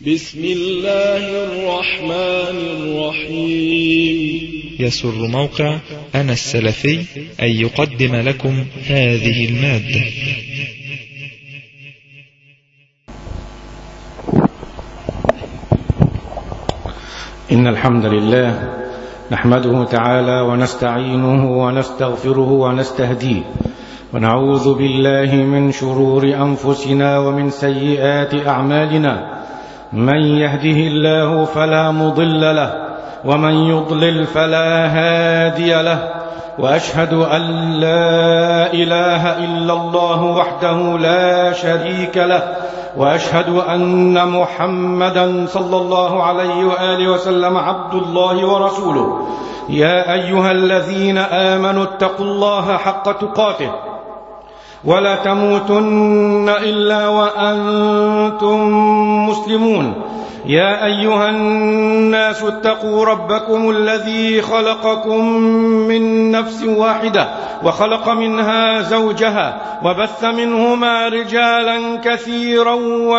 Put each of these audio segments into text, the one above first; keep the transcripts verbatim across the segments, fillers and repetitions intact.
بسم الله الرحمن الرحيم. يسر موقع أنا السلفي أن يقدم لكم هذه المادة. إن الحمد لله نحمده تعالى ونستعينه ونستغفره ونستهديه، ونعوذ بالله من شرور أنفسنا ومن سيئات أعمالنا. من يهده الله فلا مضل له، ومن يضلل فلا هادي له، وأشهد أن لا إله إلا الله وحده لا شريك له، وأشهد أن محمدا صلى الله عليه وآله وسلم عبد الله ورسوله. يا أيها الذين آمنوا اتقوا الله حق تقاته ولا تموتن إلا وأنتم مسلمون. يا أيها الناس اتقوا ربكم الذي خلقكم من نفس واحدة وخلق منها زوجها وبث منهما رجالا كثيرا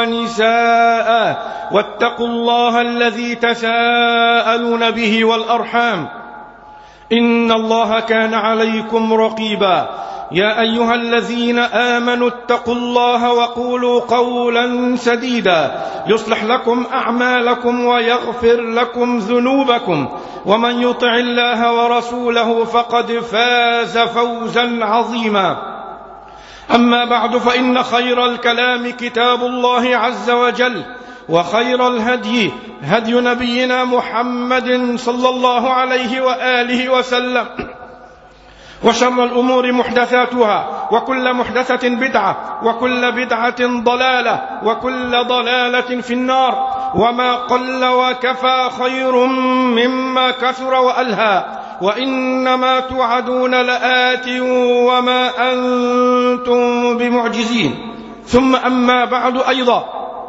ونساء، واتقوا الله الذي تساءلون به والأرحام إن الله كان عليكم رقيبا. يا أيها الذين آمنوا اتقوا الله وقولوا قولا سديدا يصلح لكم أعمالكم ويغفر لكم ذنوبكم، ومن يطع الله ورسوله فقد فاز فوزا عظيما. أما بعد، فإن خير الكلام كتاب الله عز وجل، وخير الهدي هدي نبينا محمد صلى الله عليه وآله وسلم، وشر الأمور محدثاتها، وكل محدثة بدعة، وكل بدعة ضلالة، وكل ضلالة في النار. وما قل وكفى خير مما كثر وألهى، وإنما توعدون لآت وما أنتم بمعجزين. ثم أما بعد، أيضا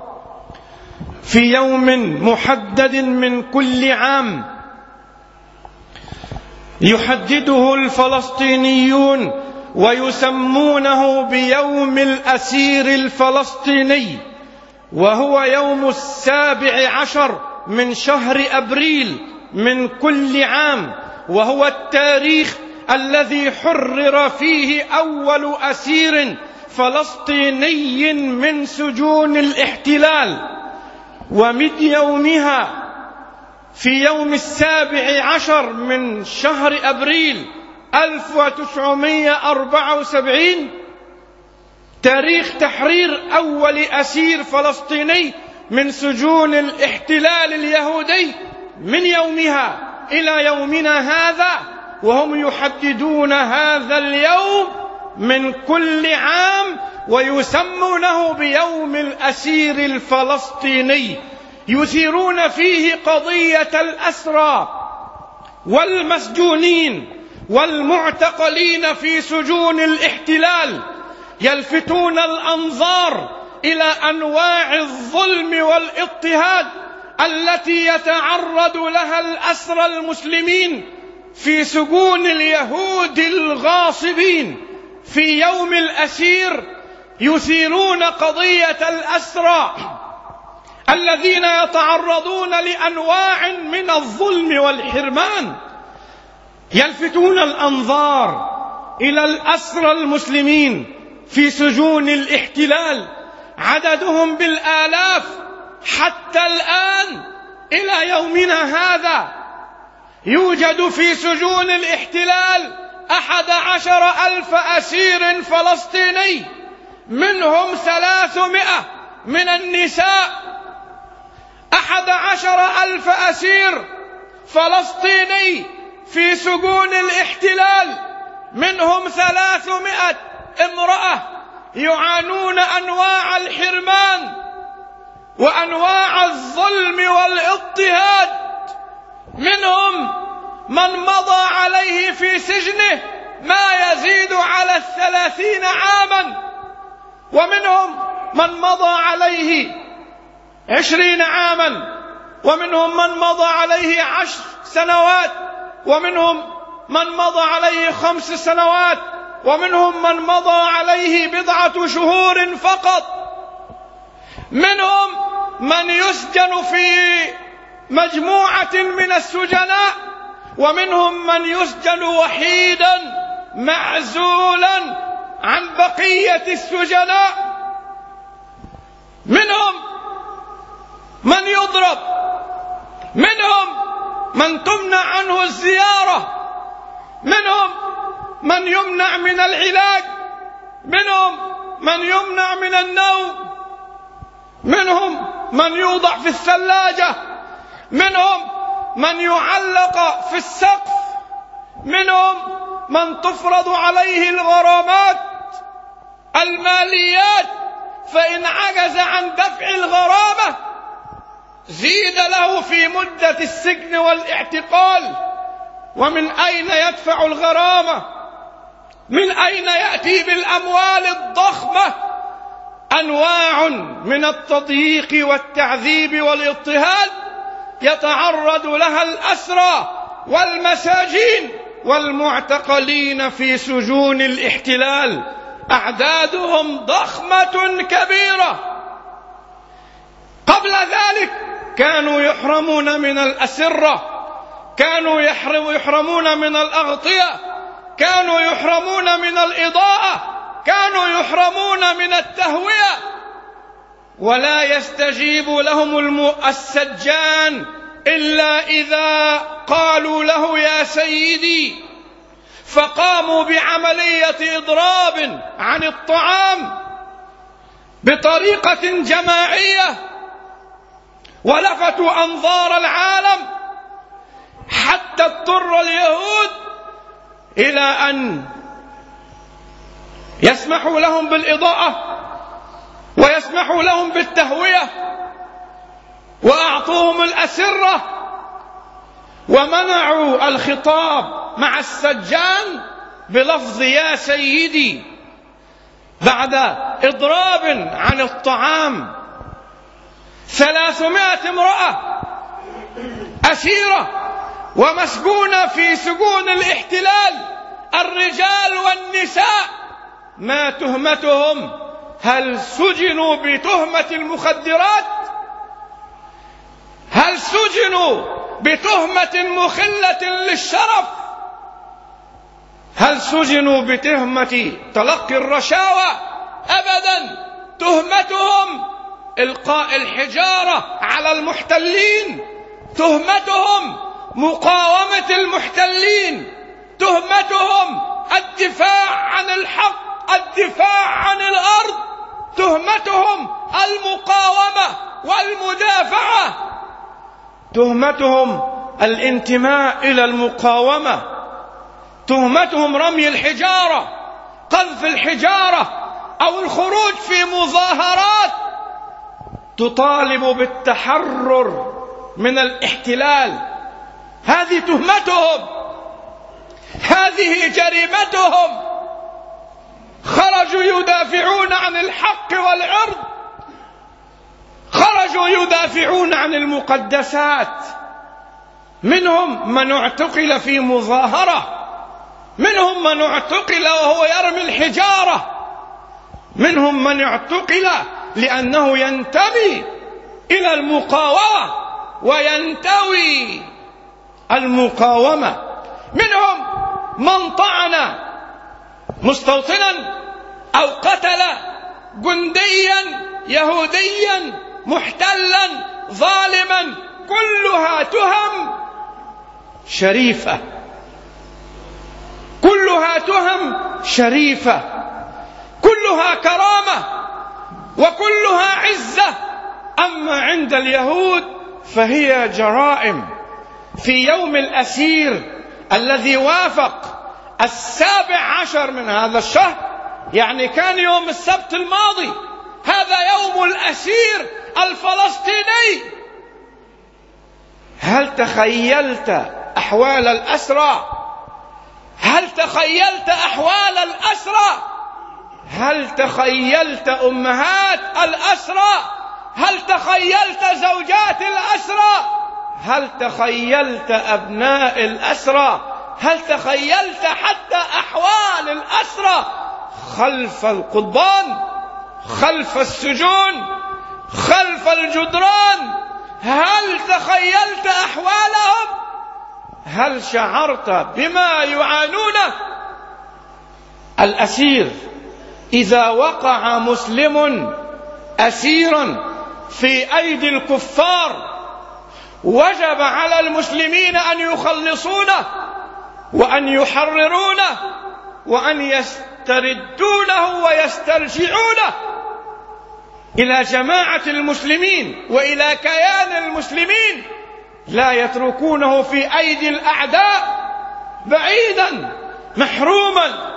في يوم محدد من كل عام يحدده الفلسطينيون ويسمونه بيوم الأسير الفلسطيني، وهو يوم السابع عشر من شهر أبريل من كل عام، وهو التاريخ الذي حرر فيه أول أسير فلسطيني من سجون الاحتلال. ومن يومها في يوم السابع عشر من شهر أبريل ألف وتسعمائة وأربعة وسبعين تاريخ تحرير أول أسير فلسطيني من سجون الاحتلال اليهودي. من يومها إلى يومنا هذا وهم يحددون هذا اليوم من كل عام ويسمونه بيوم الأسير الفلسطيني، يثيرون فيه قضية الأسرى والمسجونين والمعتقلين في سجون الاحتلال، يلفتون الأنظار إلى أنواع الظلم والاضطهاد التي يتعرض لها الأسرى المسلمين في سجون اليهود الغاصبين. في يوم الأسير يثيرون قضية الأسرى الذين يتعرضون لأنواع من الظلم والحرمان، يلفتون الأنظار إلى الأسرى المسلمين في سجون الاحتلال، عددهم بالآلاف حتى الآن إلى يومنا هذا. يوجد في سجون الاحتلال أحد عشر ألف أسير فلسطيني، منهم ثلاثمائة من النساء. أحد عشر ألف أسير فلسطيني في سجون الاحتلال، منهم ثلاثمائة امرأة يعانون أنواع الحرمان وأنواع الظلم والاضطهاد. منهم من مضى عليه في سجنه ما يزيد على الثلاثين عاما، ومنهم من مضى عليه عشرين عاما، ومنهم من مضى عليه عشر سنوات، ومنهم من مضى عليه خمس سنوات، ومنهم من مضى عليه بضعة شهور فقط. منهم من يسجن في مجموعة من السجناء، ومنهم من يسجن وحيدا معزولا عن بقية السجناء. منهم من يضرب، منهم من تمنع عنه الزيارة، منهم من يمنع من العلاج، منهم من يمنع من النوم، منهم من يوضع في الثلاجة، منهم من يعلق في السقف، منهم من تفرض عليه الغرامات الماليات، فإن عجز عن دفع الغرامة زيد له في مدة السجن والاعتقال. ومن أين يدفع الغرامة؟ من أين يأتي بالأموال الضخمة؟ أنواع من التضييق والتعذيب والاضطهاد يتعرض لها الأسرى والمساجين والمعتقلين في سجون الاحتلال، أعدادهم ضخمة كبيرة. قبل ذلك كانوا يحرمون من الأسرة، كانوا يحرمون من الأغطية، كانوا يحرمون من الإضاءة، كانوا يحرمون من التهوية، ولا يستجيب لهم السجان إلا إذا قالوا له يا سيدي، فقاموا بعملية إضراب عن الطعام بطريقة جماعية، ولفتوا أنظار العالم حتى اضطر اليهود إلى أن يسمحوا لهم بالإضاءة ويسمحوا لهم بالتهوية، وأعطوهم الأسرة، ومنعوا الخطاب مع السجان بلفظ يا سيدي بعد إضراب عن الطعام. ثلاثمائة امرأة أسيرة ومسجونة في سجون الاحتلال، الرجال والنساء. ما تهمتهم؟ هل سجنوا بتهمة المخدرات؟ هل سجنوا بتهمة مخلة للشرف؟ هل سجنوا بتهمة تلقي الرشاوى؟ أبدا. تهمتهم إلقاء الحجارة على المحتلين، تهمتهم مقاومة المحتلين، تهمتهم الدفاع عن الحق، الدفاع عن الأرض، تهمتهم المقاومة والمدافعة، تهمتهم الانتماء إلى المقاومة، تهمتهم رمي الحجارة، قذف الحجارة، أو الخروج في مظاهرات تطالب بالتحرر من الاحتلال. هذه تهمتهم، هذه جريمتهم. خرجوا يدافعون عن الحق والعرض، خرجوا يدافعون عن المقدسات. منهم من اعتقل في مظاهرة، منهم من اعتقل وهو يرمي الحجارة، منهم من اعتقل لأنه ينتمي إلى المقاومة وينتوي المقاومة، منهم من طعن مستوطنا أو قتل جنديا يهوديا محتلا ظالما. كلها تهم شريفة، كلها تهم شريفة، كلها كرامة وكلها عزة. أما عند اليهود فهي جرائم. في يوم الأسير الذي وافق السابع عشر من هذا الشهر، يعني كان يوم السبت الماضي، هذا يوم الأسير الفلسطيني. هل تخيلت أحوال الأسرى؟ هل تخيلت أحوال الأسرى؟ هل تخيلت أمهات الأسرى؟ هل تخيلت زوجات الأسرى؟ هل تخيلت أبناء الأسرى؟ هل تخيلت حتى أحوال الأسرى خلف القضبان، خلف السجون، خلف الجدران. هل تخيلت أحوالهم؟ هل شعرت بما يعانونه؟ الأسير إذا وقع مسلم أسيرا في أيدي الكفار وجب على المسلمين أن يخلصونه وأن يحررونه وأن يستردونه ويسترجعونه إلى جماعة المسلمين وإلى كيان المسلمين، لا يتركونه في أيدي الأعداء بعيدا محروما.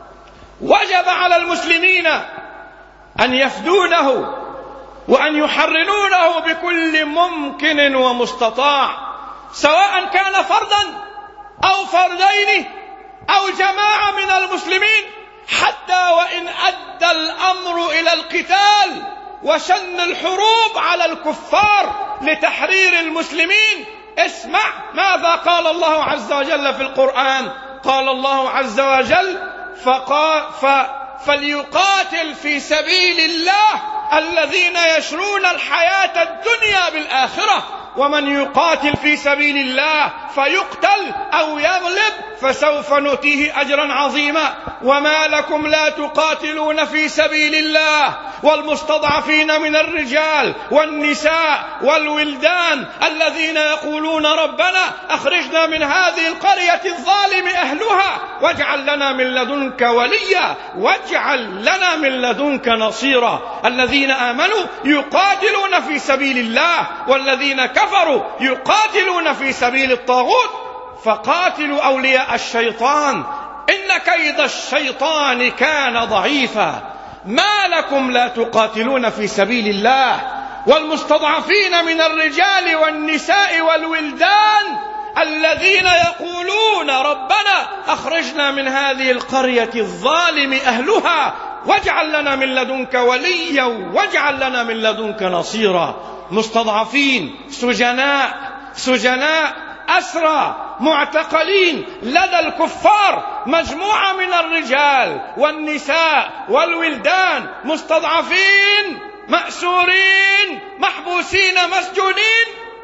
وجب على المسلمين أن يفدونه وأن يحررونه بكل ممكن ومستطاع، سواء كان فردا أو فردين أو جماعة من المسلمين، حتى وإن أدى الأمر إلى القتال وشن الحروب على الكفار لتحرير المسلمين. اسمع ماذا قال الله عز وجل في القرآن. قال الله عز وجل: فقال ف فليقاتل في سبيل الله الذين يشرون الحياة الدنيا بالآخرة، ومن يقاتل في سبيل الله فيقتل أو يغلب فسوف نؤتيه أجرا عظيما. وما لكم لا تقاتلون في سبيل الله والمستضعفين من الرجال والنساء والولدان الذين يقولون ربنا أخرجنا من هذه القرية الظالم أهلها واجعل لنا من لدنك وليا واجعل لنا من لدنك نصيرا. الذين آمنوا يقاتلون في سبيل الله والذين كفروا يقاتلون في سبيل الطاغوت فقاتلوا أولياء الشيطان إن كيد الشيطان كان ضعيفا. ما لكم لا تقاتلون في سبيل الله والمستضعفين من الرجال والنساء والولدان الذين يقولون ربنا أخرجنا من هذه القرية الظالم أهلها واجعل لنا من لدنك وليا واجعل لنا من لدنك نصيرا. مستضعفين، سجناء سجناء أسرى معتقلين لدى الكفار، مجموعة من الرجال والنساء والولدان مستضعفين مأسورين محبوسين مسجونين،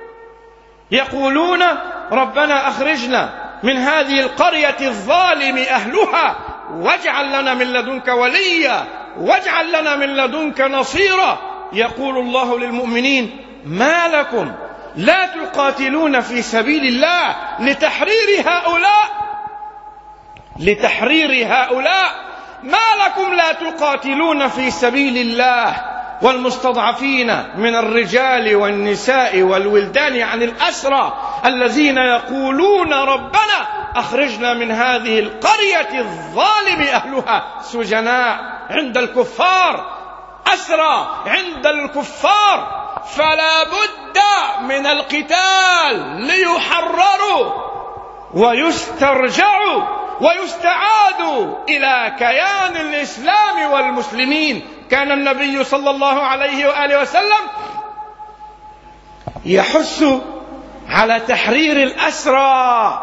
يقولون ربنا أخرجنا من هذه القرية الظالم أهلها واجعل لنا من لدنك وليا واجعل لنا من لدنك نصيرا. يقول الله للمؤمنين: ما لكم لا تقاتلون في سبيل الله لتحرير هؤلاء لتحرير هؤلاء ما لكم لا تقاتلون في سبيل الله والمستضعفين من الرجال والنساء والولدان، يعني الأسرى الذين يقولون ربنا أخرجنا من هذه القرية الظالم أهلها، سجناء عند الكفار، أسرى عند الكفار، فلا بد من القتال ليحرروا ويسترجعوا ويستعادوا إلى كيان الإسلام والمسلمين. كان النبي صلى الله عليه وآله وسلم يحث على تحرير الأسرى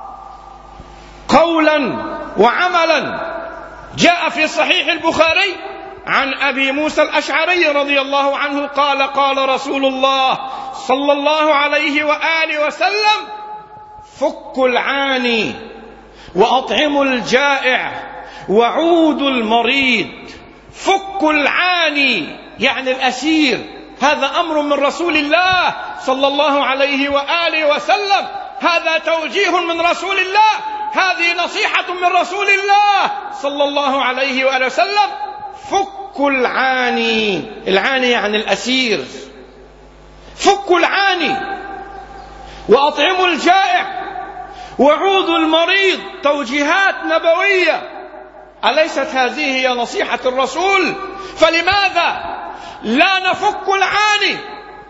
قولا وعملا. جاء في صحيح البخاري عن أبي موسى الأشعري رضي الله عنه قال: قال رسول الله صلى الله عليه وآله وسلم: فكوا العاني وأطعموا الجائع وعودوا المريض. فكوا العاني يعني الأسير، هذا أمر من رسول الله صلى الله عليه وآله وسلم، هذا توجيه من رسول الله، هذه نصيحة من رسول الله صلى الله عليه وآله وسلم. فكوا العاني، العاني يعني الأسير، فكوا العاني وأطعموا الجائع وعودوا المريض. توجيهات نبوية، أليست هذه هي نصيحة الرسول؟ فلماذا لا نفك العاني؟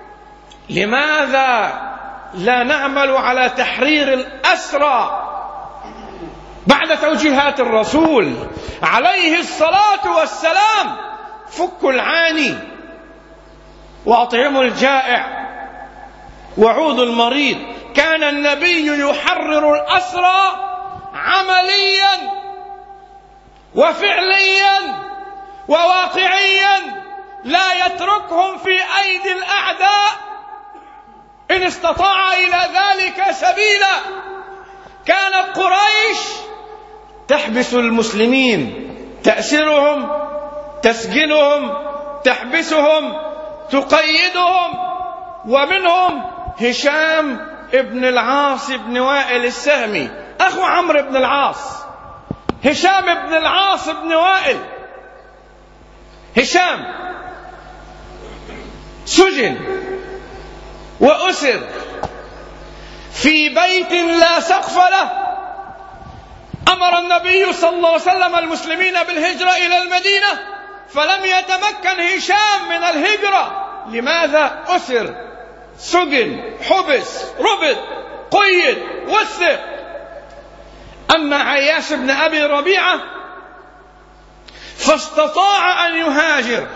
لماذا لا نعمل على تحرير الأسرى بعد توجيهات الرسول عليه الصلاة والسلام؟ فكوا العاني وأطعموا الجائع وعودوا المريض. كان النبي يحرر الأسرى عمليا وفعليا وواقعيا لا يتركهم في أيدي الأعداء إن استطاع إلى ذلك سبيلا. كانت قريش تحبس المسلمين، تأسرهم، تسجنهم، تحبسهم، تقيدهم. ومنهم هشام ابن العاص بن وائل السهمي أخو عمرو بن العاص. هشام بن العاص بن وائل، هشام سجن وأسر في بيت لا سقف له. أمر النبي صلى الله عليه وسلم المسلمين بالهجرة إلى المدينة، فلم يتمكن هشام من الهجرة. لماذا؟ أسر، سجن، حبس، ربط، قيد، وثق. أما عياش بن أبي ربيعة فاستطاع أن يهاجر.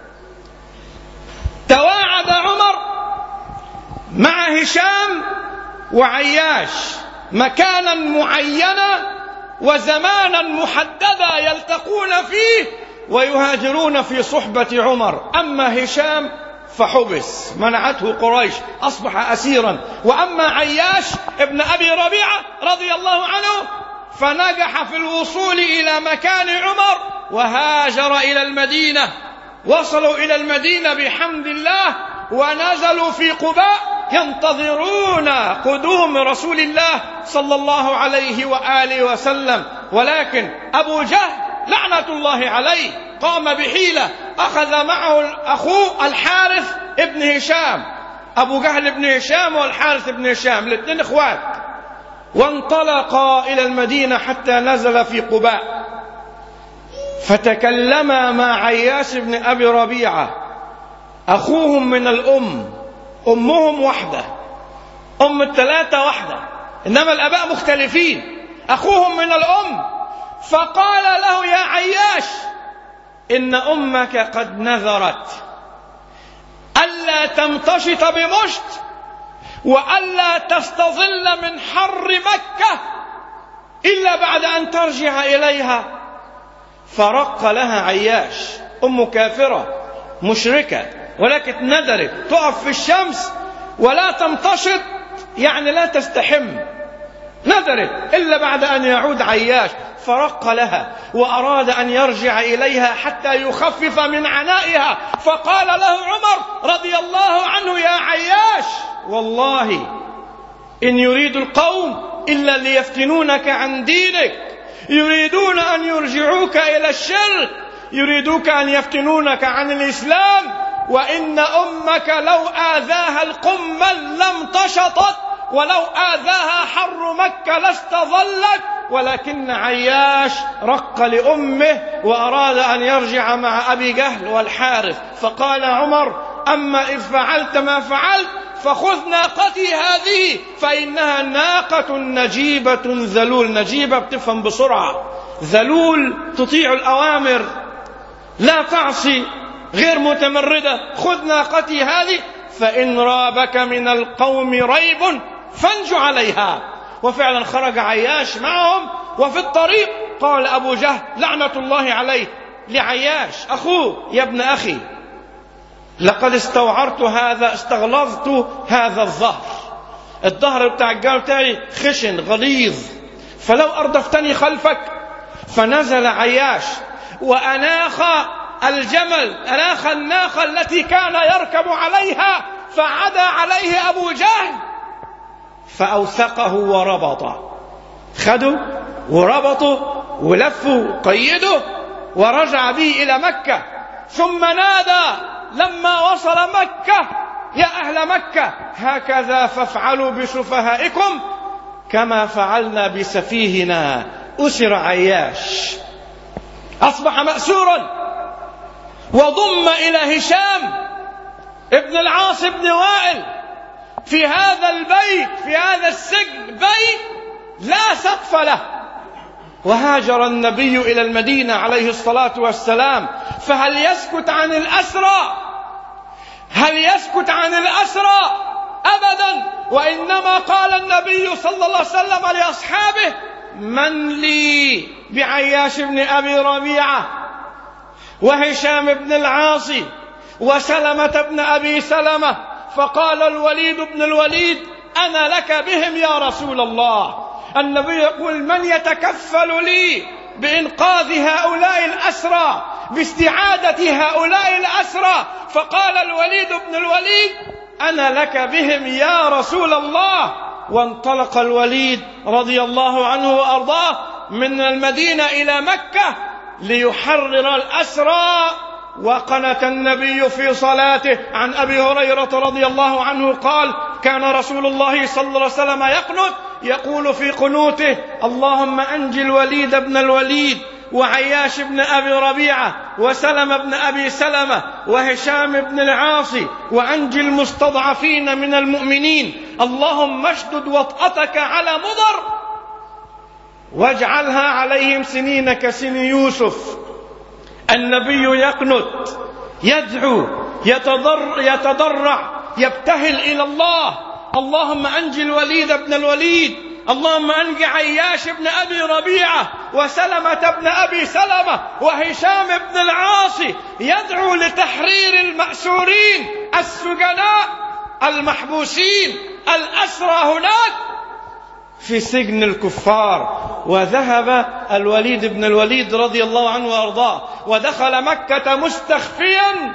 تواعد عمر مع هشام وعياش مكانا معينا وزمانا محددا يلتقون فيه ويهاجرون في صحبة عمر. أما هشام فحبس، منعته قريش، أصبح أسيرا. وأما عياش ابن أبي ربيعة رضي الله عنه فنجح في الوصول إلى مكان عمر وهاجر إلى المدينة. وصلوا إلى المدينة بحمد الله ونزلوا في قباء ينتظرون قدوم رسول الله صلى الله عليه وآله وسلم. ولكن أبو جهل لعنة الله عليه قام بحيلة، أخذ معه أخوه الحارث ابن هشام، أبو جهل ابن هشام والحارث ابن هشام الاثنين إخوات، وانطلقا إلى المدينة حتى نزل في قباء. فتكلما مع عياش بن أبي ربيعة، أخوهم من الأم، أمهم واحدة، أم الثلاثة واحدة، إنما الآباء مختلفين، أخوهم من الأم. فقال له: يا عياش، إن أمك قد نذرت ألا تمتشط بمشت وألا تستظل من حر مكة إلا بعد أن ترجع إليها. فرق لها عياش، أم كافرة مشركة ولكن نذرت تقف في الشمس ولا تمتشط، يعني لا تستحم، نذرت إلا بعد أن يعود عياش. فرق لها وأراد أن يرجع إليها حتى يخفف من عنائها. فقال له عمر رضي الله عنه: يا عياش، والله إن يريد القوم إلا ليفتنونك عن دينك، يريدون أن يرجعوك إلى الشرك، يريدوك أن يفتنونك عن الإسلام. وإن أمك لو آذاها القمل لم تشطت، ولو آذاها حر مكة لاستظلت. ولكن عياش رق لأمه وأراد أن يرجع مع أبي جهل والحارث. فقال عمر: أما إذ فعلت ما فعلت فخذ ناقتي هذه فإنها ناقة نجيبة ذلول. نجيبة بتفهم بسرعة، ذلول تطيع الأوامر، لا تعصي، غير متمردة. خذ ناقتي هذه فإن رابك من القوم ريب فانج عليها. وفعلا خرج عياش معهم، وفي الطريق قال أبو جهل لعنة الله عليه لعياش أخوه: يا ابن أخي، لقد استوعرت هذا، استغلظت هذا الظهر، الظهر بتاع الجار بتاعي خشن غليظ، فلو أردفتني خلفك. فنزل عياش وأناخ الجمل، أناخ الناقة التي كان يركب عليها، فعدا عليه أبو جهل فأوثقه وربطه، خده وربطه ولفه قيده ورجع به إلى مكة. ثم نادى لما وصل مكة: يا أهل مكة، هكذا فافعلوا بسفهائكم كما فعلنا بسفيهنا. أسر عياش، أصبح مأسورا، وضم إلى هشام ابن العاص بن وائل في هذا البيت، في هذا السجن، بيت لا سقف له. وهاجر النبي إلى المدينة عليه الصلاة والسلام. فهل يسكت عن الأسرى؟ هل يسكت عن الأسرى؟ أبدا. وإنما قال النبي صلى الله عليه وسلم لأصحابه: من لي بعياش بن أبي ربيعة وهشام بن العاص وسلمة بن أبي سلمة، فقال الوليد بن الوليد: أنا لك بهم يا رسول الله. النبي يقول: من يتكفل لي بإنقاذ هؤلاء الأسرى، باستعادة هؤلاء الأسرى؟ فقال الوليد بن الوليد: أنا لك بهم يا رسول الله. وانطلق الوليد رضي الله عنه وأرضاه من المدينة إلى مكة ليحرر الأسرى. وقنت النبي في صلاته. عن أبي هريرة رضي الله عنه قال: كان رسول الله صلى الله عليه وسلم يقنت، يقول في قنوته: اللهم أنجِ الوليد بن الوليد وعياش بن أبي ربيعة وسلم بن أبي سلمة وهشام بن العاص وأنجِ المستضعفين من المؤمنين. اللهم اشدد وطأتك على مضر واجعلها عليهم سنين كسن يوسف. النبي يقنت، يدعو، يتضر يتضرع، يبتهل إلى الله: اللهم أنجِ الوليد بن الوليد، اللهم أنجِ عياش بن أبي ربيعة وسلمة بن أبي سلمة وهشام بن العاص. يدعو لتحرير المأسورين، السجناء، المحبوسين، الأسرى هناك في سجن الكفار. وذهب الوليد بن الوليد رضي الله عنه وأرضاه ودخل مكة مستخفيا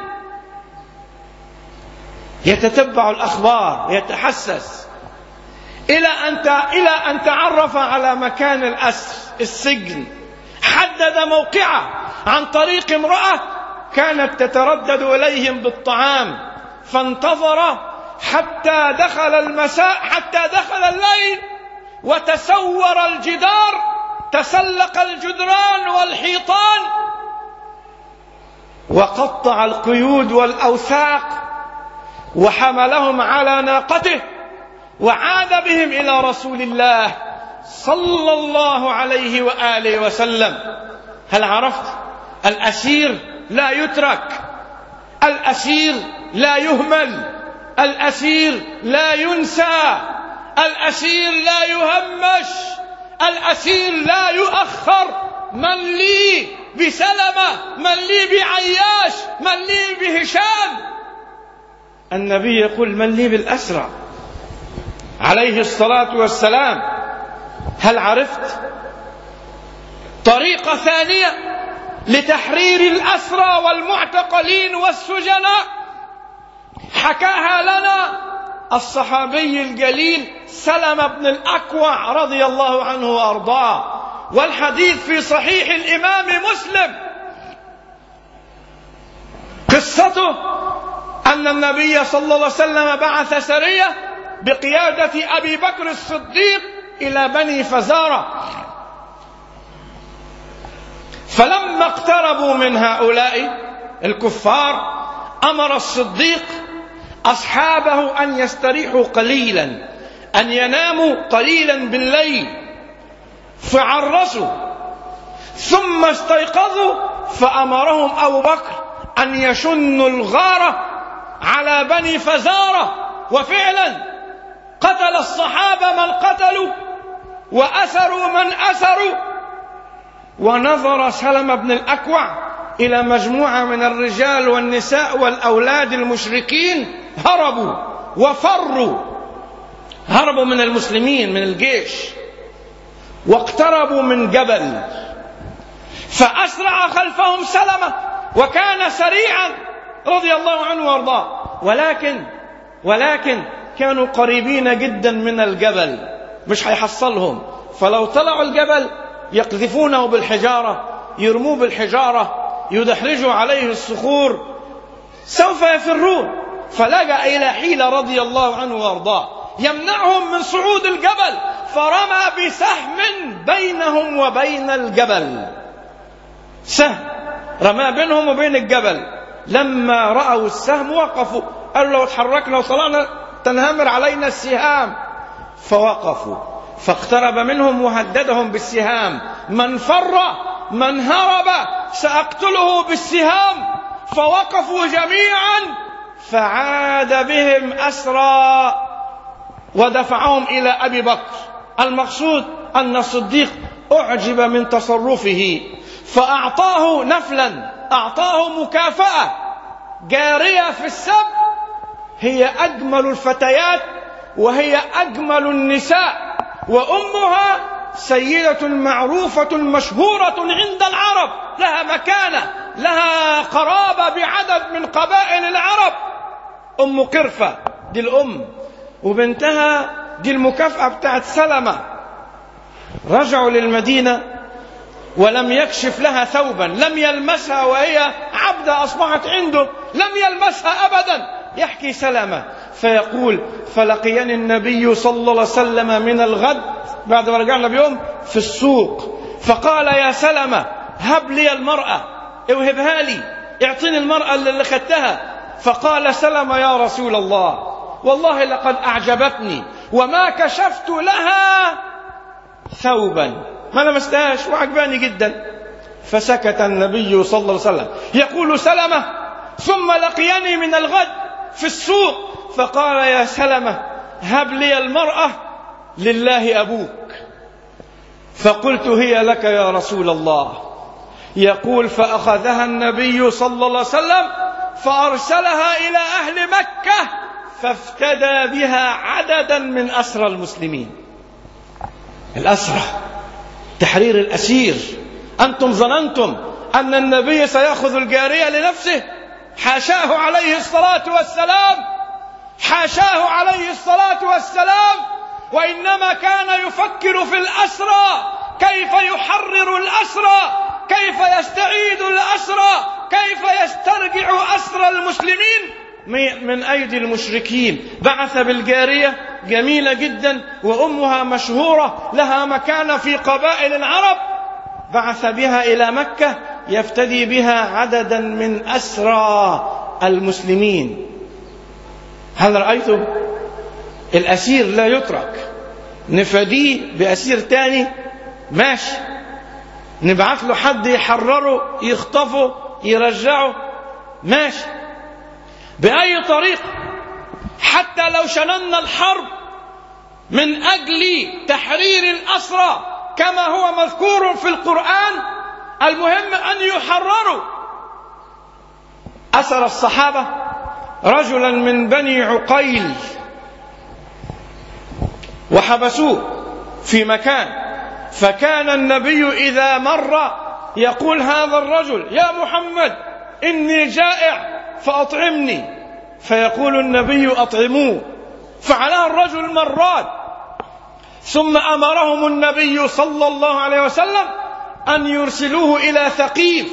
يتتبع الأخبار، يتحسس، إلى أن إلى أن تعرف على مكان الأسر، السجن. حدد موقعه عن طريق امرأة كانت تتردد إليهم بالطعام، فانتظر حتى دخل المساء، حتى دخل الليل، وتسور الجدار، تسلق الجدران والحيطان، وقطع القيود والأوثاق، وحملهم على ناقته، وعاد بهم إلى رسول الله صلى الله عليه وآله وسلم. هل عرفت؟ الأسير لا يترك، الأسير لا يهمل، الأسير لا ينسى، الأسير لا يهمش، الأسير لا يؤخر. من لي بسلمة، من لي بعياش، من لي بهشام. النبي يقول: من لي بالأسرى عليه الصلاة والسلام. هل عرفت؟ طريقة ثانية لتحرير الأسرى والمعتقلين والسجناء حكاها لنا الصحابي الجليل سلمة بن الأكوع رضي الله عنه وأرضاه، والحديث في صحيح الإمام مسلم. قصته أن النبي صلى الله عليه وسلم بعث سرية بقيادة أبي بكر الصديق إلى بني فزارة، فلما اقتربوا من هؤلاء الكفار أمر الصديق أصحابه أن يستريحوا قليلا، أن يناموا قليلا بالليل، فعرسوا، ثم استيقظوا، فأمرهم أبو بكر أن يشنوا الغارة على بني فزارة. وفعلا قتل الصحابة من قتلوا وأسروا من أسروا. ونظر سلمة بن الأكوع إلى مجموعة من الرجال والنساء والأولاد المشركين هربوا وفروا، هربوا من المسلمين من الجيش، واقتربوا من جبل، فأسرع خلفهم سلمة، وكان سريعا رضي الله عنه وارضاه، ولكن ولكن كانوا قريبين جدا من الجبل، مش هيحصلهم، فلو طلعوا الجبل يقذفونه بالحجارة، يرموه بالحجارة، يدحرجوا عليه الصخور، سوف يفرون. فلجأ إلى حيلة رضي الله عنه وارضاه يمنعهم من صعود الجبل، فرمى بسهم بينهم وبين الجبل، سهم رمى بينهم وبين الجبل. لما رأوا السهم وقفوا، قالوا: لو اتحركنا وطلعنا تنهمر علينا السهام. فوقفوا، فاقترب منهم وهددهم بالسهام: من فر، من هرب سأقتله بالسهام. فوقفوا جميعا، فعاد بهم أسرى ودفعهم إلى أبي بكر. المقصود أن الصديق أعجب من تصرفه، فأعطاه نفلا، أعطاه مكافأة جارية في السبع هي أجمل الفتيات وهي أجمل النساء، وأمها سيدة معروفة مشهورة عند العرب، لها مكانة، لها قرابة بعدد من قبائل العرب. أم قرفة دي الأم، وبنتها دي المكافأة بتاعت سلمة. رجعوا للمدينة ولم يكشف لها ثوبا، لم يلمسها وهي عبدة أصبحت عنده، لم يلمسها أبدا. يحكي سلمة فيقول: فلقيني النبي صلى الله عليه وسلم من الغد بعد ما رجعنا بيوم في السوق، فقال: يا سلمة هب لي المرأة، اوهبها لي، اعطيني المرأة اللي خدتها. فقال سلمة: يا رسول الله، والله لقد أعجبتني وما كشفت لها ثوبا، ما لمستهاش وعجباني جدا. فسكت النبي صلى الله عليه وسلم. يقول سلمة: ثم لقيني من الغد في السوق فقال: يا سلمة هب لي المرأة، لله أبوك. فقلت: هي لك يا رسول الله. يقول: فأخذها النبي صلى الله عليه وسلم فأرسلها إلى أهل مكة فافتدى بها عددا من أسرى المسلمين. الأسرى، تحرير الأسير. أنتم ظننتم أن النبي سيأخذ الجارية لنفسه؟ حاشاه عليه الصلاة والسلام، حاشاه عليه الصلاة والسلام، وإنما كان يفكر في الأسرى، كيف يحرر الأسرى، كيف يستعيد الأسرى، كيف يسترجع أسرى المسلمين من أيدي المشركين. بعث بالجارية جميلة جدا وأمها مشهورة لها مكانة في قبائل العرب، بعث بها إلى مكة يفتدي بها عددا من أسرى المسلمين. هل رأيتم؟ الأسير لا يترك، نفديه بأسير تاني ماشي، نبعث له حد يحرره يخطفه يرجعه ماشي، بأي طريقة، حتى لو شننا الحرب من أجل تحرير الأسرى كما هو مذكور في القرآن، المهم أن يحرروا. أسر الصحابة رجلا من بني عقيل وحبسوه في مكان، فكان النبي إذا مر يقول: هذا الرجل يا محمد إني جائع فأطعمني، فيقول النبي: أطعموه. فعلاه الرجل مرات، ثم أمرهم النبي صلى الله عليه وسلم أن يرسلوه إلى ثقيف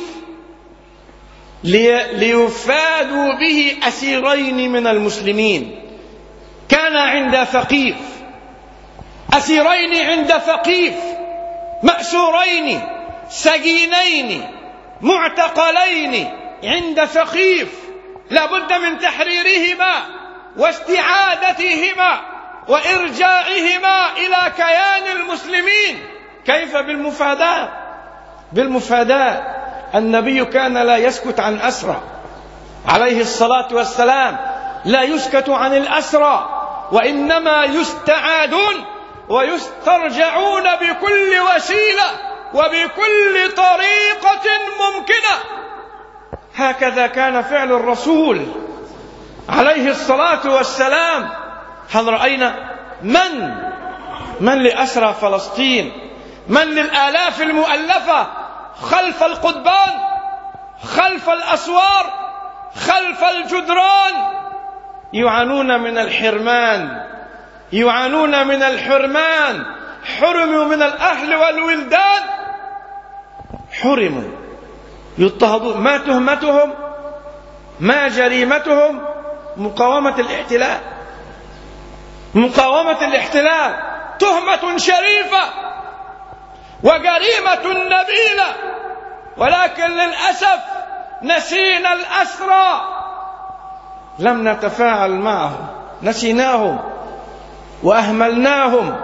ليفادوا به أسيرين من المسلمين. كان عند ثقيف أسيرين، عند ثقيف مأسورين سجينين معتقلين عند ثقيف، لابد من تحريرهما واستعادتهما وإرجاعهما إلى كيان المسلمين. كيف بالمفاداة؟ بالمفاداة. النبي كان لا يسكت عن أسرى عليه الصلاة والسلام، لا يسكت عن الأسرى، وإنما يستعادون ويسترجعون بكل وسيلة وبكل طريقة ممكنة. هكذا كان فعل الرسول عليه الصلاة والسلام. هل رأينا من من لأسرى فلسطين، من للآلاف المؤلفة خلف القضبان، خلف الأسوار، خلف الجدران، يعانون من الحرمان، يعانون من الحرمان، حرموا من الأهل والولدان، حرموا، يضطهدون. ما تهمتهم؟ ما جريمتهم؟ مقاومة الاحتلال، مقاومة الاحتلال، تهمة شريفة وجريمة نبيلة، ولكن للأسف نسينا الأسرى، لم نتفاعل معهم، نسيناهم وأهملناهم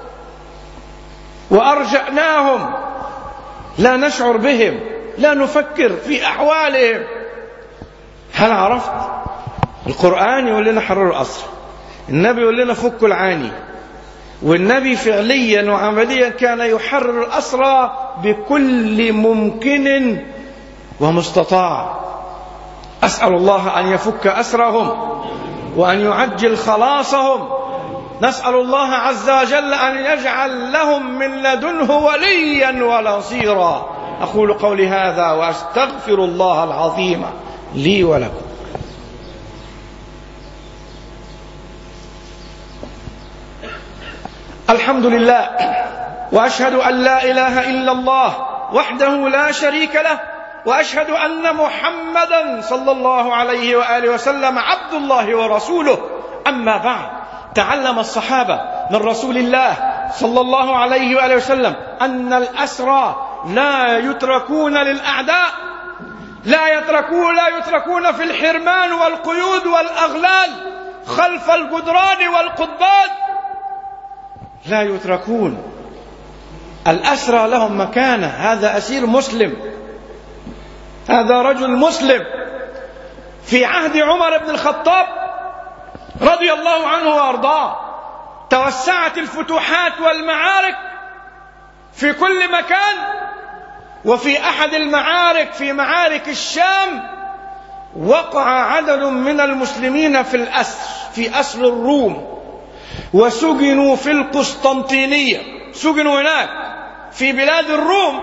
وأرجعناهم، لا نشعر بهم، لا نفكر في أحوالهم. هل عرفت؟ القرآن يقول لنا حرروا الأسرى، النبي يقول لنا فكوا العاني، والنبي فعليا وعمليا كان يحرر الأسرى بكل ممكن ومستطاع. أسأل الله أن يفك أسرهم وأن يعجل خلاصهم. نسأل الله عز وجل أن يجعل لهم من لدنه وليا ونصيرا. أقول قولي هذا وأستغفر الله العظيم لي ولكم. الحمد لله، وأشهد أن لا إله إلا الله وحده لا شريك له، وأشهد أن محمدا صلى الله عليه وآله وسلم عبد الله ورسوله. أما بعد، تعلم الصحابة من رسول الله صلى الله عليه وآله وسلم أن الأسرى لا يتركون للأعداء، لا يتركون لا يتركون في الحرمان والقيود والأغلال خلف الجدران والقضبان، لا يتركون. الأسرى لهم مكانة. هذا أسير مسلم، هذا رجل مسلم. في عهد عمر بن الخطاب رضي الله عنه وأرضاه توسعت الفتوحات والمعارك في كل مكان، وفي أحد المعارك في معارك الشام وقع عدد من المسلمين في الأسر في أسر الروم، وسجنوا في القسطنطينية، سجنوا هناك في بلاد الروم.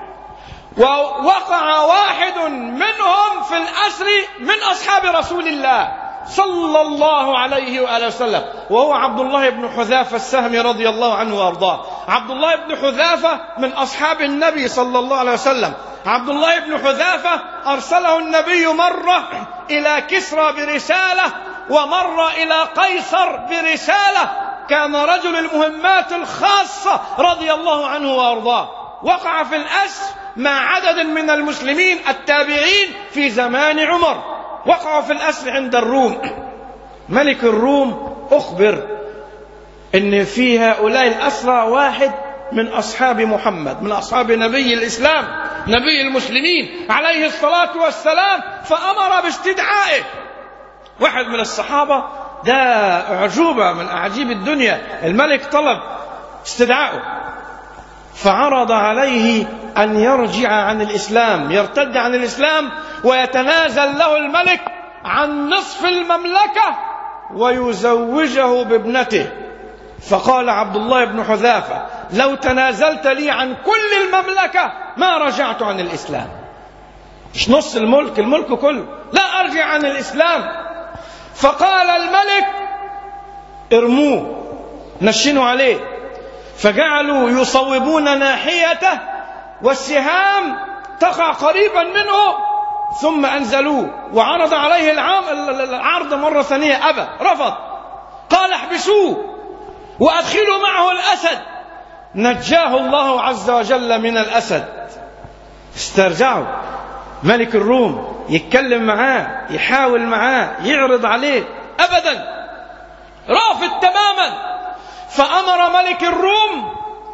ووقع واحد منهم في الأسر من أصحاب رسول الله صلى الله عليه وآله وسلم، وهو عبد الله بن حذافة السهمي رضي الله عنه وأرضاه. عبد الله بن حذافة من أصحاب النبي صلى الله عليه وسلم. عبد الله بن حذافة أرسله النبي مرة إلى كسرى برسالة، ومر إلى قيصر برسالة. كان رجل المهمات الخاصة رضي الله عنه وأرضاه. وقع في الأسر مع عدد من المسلمين التابعين في زمان عمر، وقعوا في الأسر عند الروم. ملك الروم أخبر أن في هؤلاء الأسرى واحد من أصحاب محمد، من أصحاب نبي الإسلام، نبي المسلمين عليه الصلاة والسلام، فأمر باستدعائه. واحد من الصحابة، ده أعجوبة من أعجيب الدنيا، الملك طلب استدعائه، فعرض عليه أن يرجع عن الإسلام، يرتد عن الإسلام، ويتنازل له الملك عن نصف المملكة ويزوجه بابنته. فقال عبد الله بن حذافة: لو تنازلت لي عن كل المملكة ما رجعت عن الإسلام. مش نص الملك، الملك كله، لا أرجع عن الإسلام. فقال الملك: ارموه، نشنوا عليه. فجعلوا يصوبون ناحيته والسهام تقع قريبا منه، ثم أنزلوه وعرض عليه العرض مرة ثانية، أبى، رفض. قال: احبسوه وأدخلوا معه الأسد. نجاه الله عز وجل من الأسد. استرجعوا ملك الروم يتكلم معاه، يحاول معاه، يعرض عليه، أبدا، رافض تماما. فأمر ملك الروم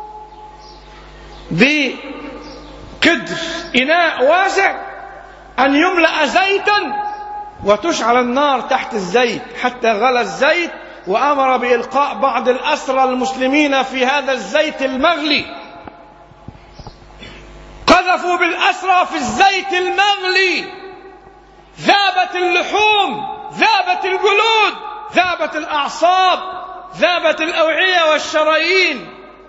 بقدر إناء واسع أن يملأ زيتا وتشعل النار تحت الزيت حتى غلى الزيت، وأمر بإلقاء بعض الأسرى المسلمين في هذا الزيت المغلي. قذفوا بالأسرى في الزيت المغلي، ذابت اللحوم، ذابت الجلود، ذابت الأعصاب، ذابت الأوعية والشرايين.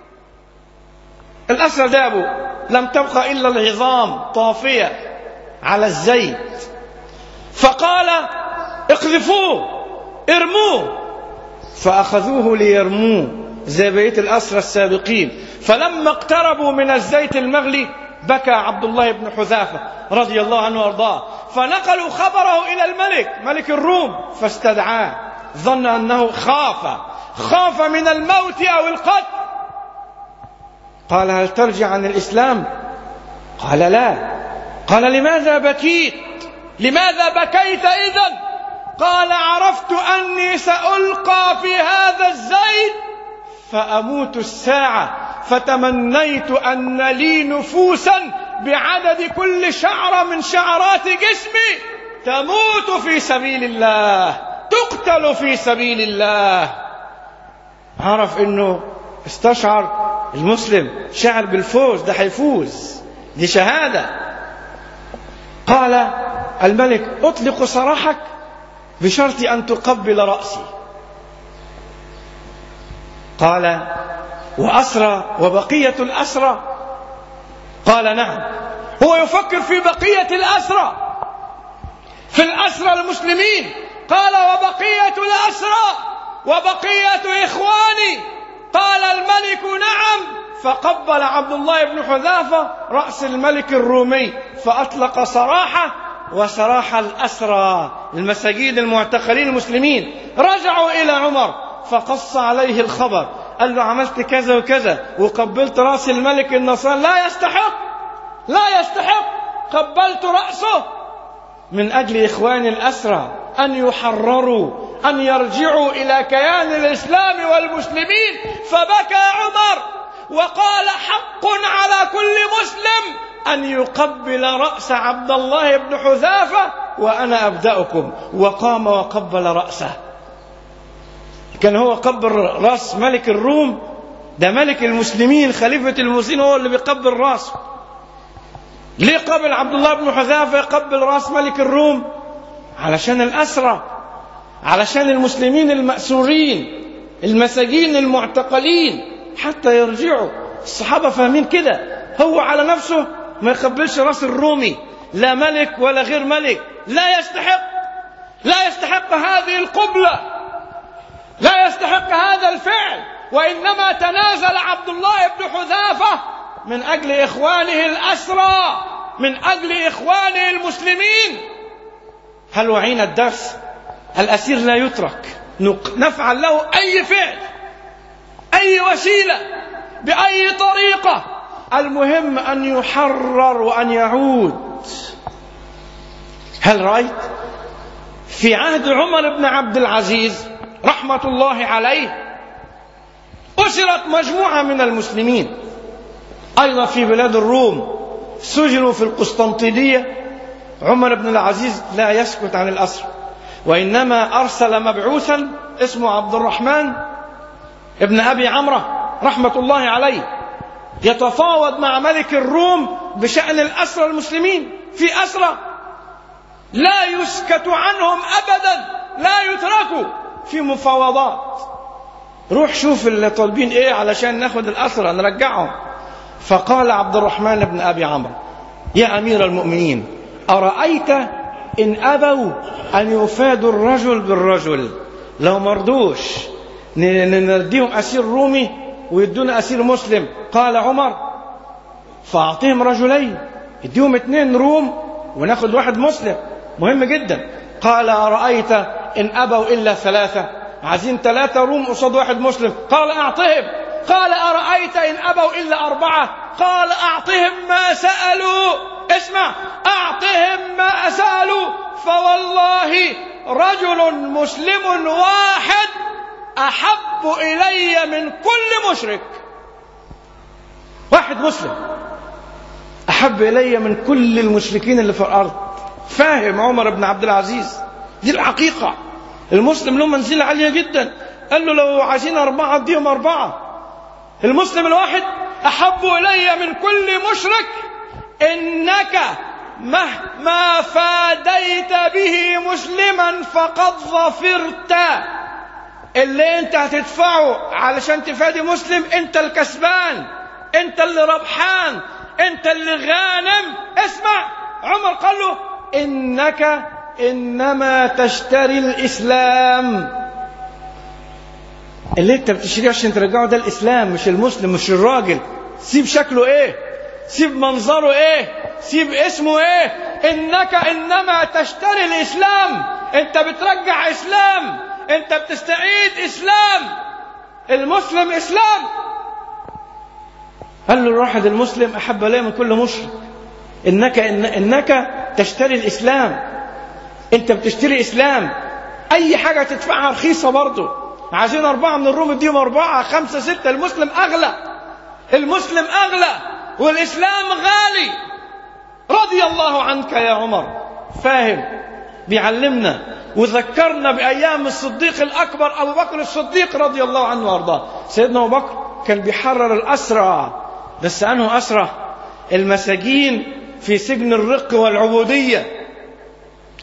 الأسرى ذابوا، لم تبقى إلا العظام طافية على الزيت. فقال: اقذفوه، ارموه. فأخذوه ليرموه زي بقية الأسرى السابقين. فلما اقتربوا من الزيت المغلي بكى عبد الله بن حذافة رضي الله عنه وارضاه، فنقلوا خبره إلى الملك، ملك الروم، فاستدعاه. ظن أنه خاف خاف من الموت أو القتل. قال: هل ترجع عن الإسلام؟ قال: لا. قال: لماذا بكيت؟ لماذا بكيت إذن؟ قال: عرفت أني سألقى في هذا الزيت فأموت الساعة، فتمنيت أن لي نفوسا بعدد كل شعرة من شعرات جسمي تموت في سبيل الله، تقتل في سبيل الله. عرف أنه استشعر المسلم، شعر بالفوز، ده حيفوز، دي شهادة. قال: الملك أطلق سراحك بشرط أن تقبل رأسي. قال وأسرى وبقية الأسرى؟ قال نعم. هو يفكر في بقية الأسرى، في الأسرى المسلمين. قال وبقية الأسرى وبقية إخواني؟ قال الملك نعم. فقبل عبد الله بن حذافة رأس الملك الرومي فأطلق سراحه وسراح الأسرى المساجين المعتقلين المسلمين. رجعوا إلى عمر فقص عليه الخبر، قال له عملت كذا وكذا وقبلت رأس الملك النصراني. لا يستحق، لا يستحق. قبلت رأسه من أجل إخوان الأسرى أن يحرروا، أن يرجعوا إلى كيان الإسلام والمسلمين. فبكى عمر وقال حق على كل مسلم أن يقبل رأس عبد الله بن حذافة وأنا أبدأكم. وقام وقبل رأسه. كان هو قبل رأس ملك الروم، ده ملك المسلمين خليفة المسلمين هو اللي بيقبل رأسه. ليه قبل عبد الله بن حذافة يقبل رأس ملك الروم؟ علشان الأسرى، علشان المسلمين المأسورين المساجين المعتقلين حتى يرجعوا. الصحابة فاهمين كده. هو على نفسه ما يقبلش رأس الرومي، لا ملك ولا غير ملك. لا يستحق، لا يستحق هذه القبلة، لا يستحق هذا الفعل. وإنما تنازل عبد الله بن حذافة من أجل إخوانه الأسرى، من أجل إخوانه المسلمين. هل وعينا الدرس؟ الأسير لا يترك، نفعل له أي فعل، أي وسيلة، بأي طريقة، المهم أن يحرر وأن يعود. هل رأيت في عهد عمر بن عبد العزيز رحمة الله عليه أسرت مجموعة من المسلمين أيضا في بلاد الروم، سجنوا في القسطنطينية. عمر بن العزيز لا يسكت عن الأسر، وإنما أرسل مبعوثا اسمه عبد الرحمن ابن أبي عمرة رحمة الله عليه يتفاوض مع ملك الروم بشأن الأسرى المسلمين. في أسرى لا يسكت عنهم أبدا، لا يتركوا، في مفاوضات. روح شوف اللي طالبين إيه علشان ناخد الأسرى نرجعهم. فقال عبد الرحمن بن أبي عمرو يا أمير المؤمنين أرأيت إن أبوا أن يفادوا الرجل بالرجل، لو مرضوش نرديهم أسير رومي ويدون أسير مسلم؟ قال عمر فأعطيهم رجلين، يديهم اثنين روم وناخد واحد مسلم، مهم جدا. قال أرأيت إن أبوا إلا ثلاثة، عايزين ثلاثة روم قصاد واحد مسلم. قال أعطهم. قال أرأيت إن أبوا إلا أربعة؟ قال أعطهم ما سألوا. اسمع، أعطهم ما سألوا. فوالله رجل مسلم واحد أحب إلي من كل مشرك. واحد مسلم أحب إلي من كل المشركين اللي في الأرض. فاهم عمر بن عبد العزيز دي الحقيقة. المسلم له منزلة عالية جدا. قال له لو عايزين أربعة اديهم أربعة. المسلم الواحد أحب إلي من كل مشرك. إنك مهما فاديت به مسلما فقد ظفرت. اللي انت هتدفعه علشان تفادي مسلم انت الكسبان، انت اللي ربحان، انت اللي غانم. اسمع، عمر قال له إنك إنما تشتري الإسلام. اللي انت بتشتريه عشان ترجعه ده الإسلام، مش المسلم، مش الراجل. سيب شكله ايه، سيب منظره ايه، سيب اسمه ايه. إنك إنما تشتري الإسلام، انت بترجع إسلام، انت بتستعيد إسلام. المسلم إسلام. قال له الواحد المسلم أحب إلي من كل مشرك. إنك إن إنك تشتري الإسلام، انت بتشتري إسلام. أي حاجة تدفعها رخيصة برضو. عايزين أربعة من الروم اديهم أربعة، خمسة ستة. المسلم أغلى، المسلم أغلى، والإسلام غالي. رضي الله عنك يا عمر. فاهم، بيعلمنا وذكرنا بأيام الصديق الأكبر أبو بكر الصديق رضي الله عنه وارضاه. سيدنا أبو بكر كان بيحرر الأسرى، بس أنه أسرى المساجين في سجن الرق والعبودية.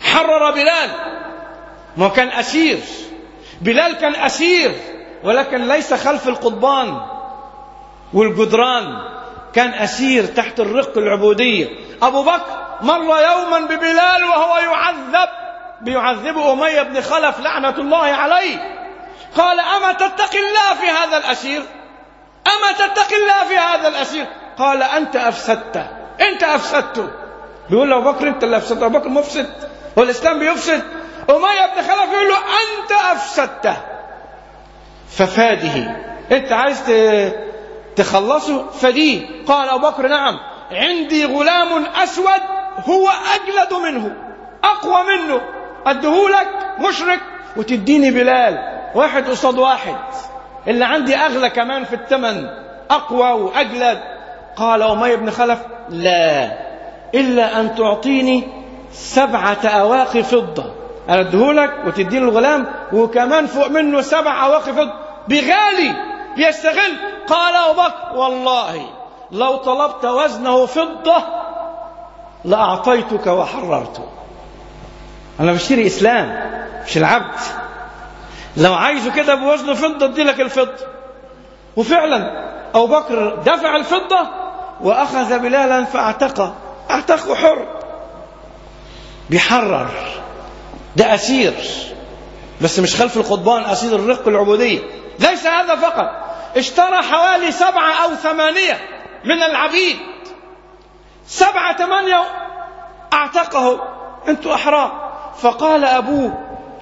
حرر بلال، ما كان أسير، بلال كان أسير ولكن ليس خلف القضبان والجدران، كان أسير تحت الرق العبودية. أبو بكر مر يوما ببلال وهو يعذب، بيعذب أمية بن خلف لعنة الله عليه، قال أما تتقي الله في هذا الأسير؟ أما تتقي الله في هذا الأسير؟ قال أنت أفسدته، أنت أفسدته. بيقول له أبو بكر أنت اللي أفسدته، أبو بكر مفسد، هو الإسلام بيفسد؟ أمية بن خلف يقول له أنت أفسدته ففاده، أنت عايز تخلصه فديه. قال أبو بكر نعم، عندي غلام أسود هو أجلد منه، أقوى منه، أديهولك مشرك وتديني بلال، واحد قصاد واحد، اللي عندي أغلى كمان في الثمن، أقوى وأجلد. قال أمية بن خلف لا، إلا أن تعطيني سبعة أواقي فضة، أنا أديهولك وتديني الغلام وكمان فوق منه سبع أواقي فضة، بغالي بيستغل. قال أبو بكر والله لو طلبت وزنه فضة لأعطيتك وحررته، أنا بشتري إسلام مش العبد، لو عايزه كده بوزن فضة ادي لك الفضة. وفعلا أبو بكر دفع الفضة وأخذ بلالا فاعتقه، اعتقه حر، بيحرر، ده أسير بس مش خلف القضبان، أسير الرق العبودية. ليس هذا فقط، اشترى حوالي سبعة أو ثمانية من العبيد، سبعة ثمانية اعتقه، انتوا أحرار. فقال أبوه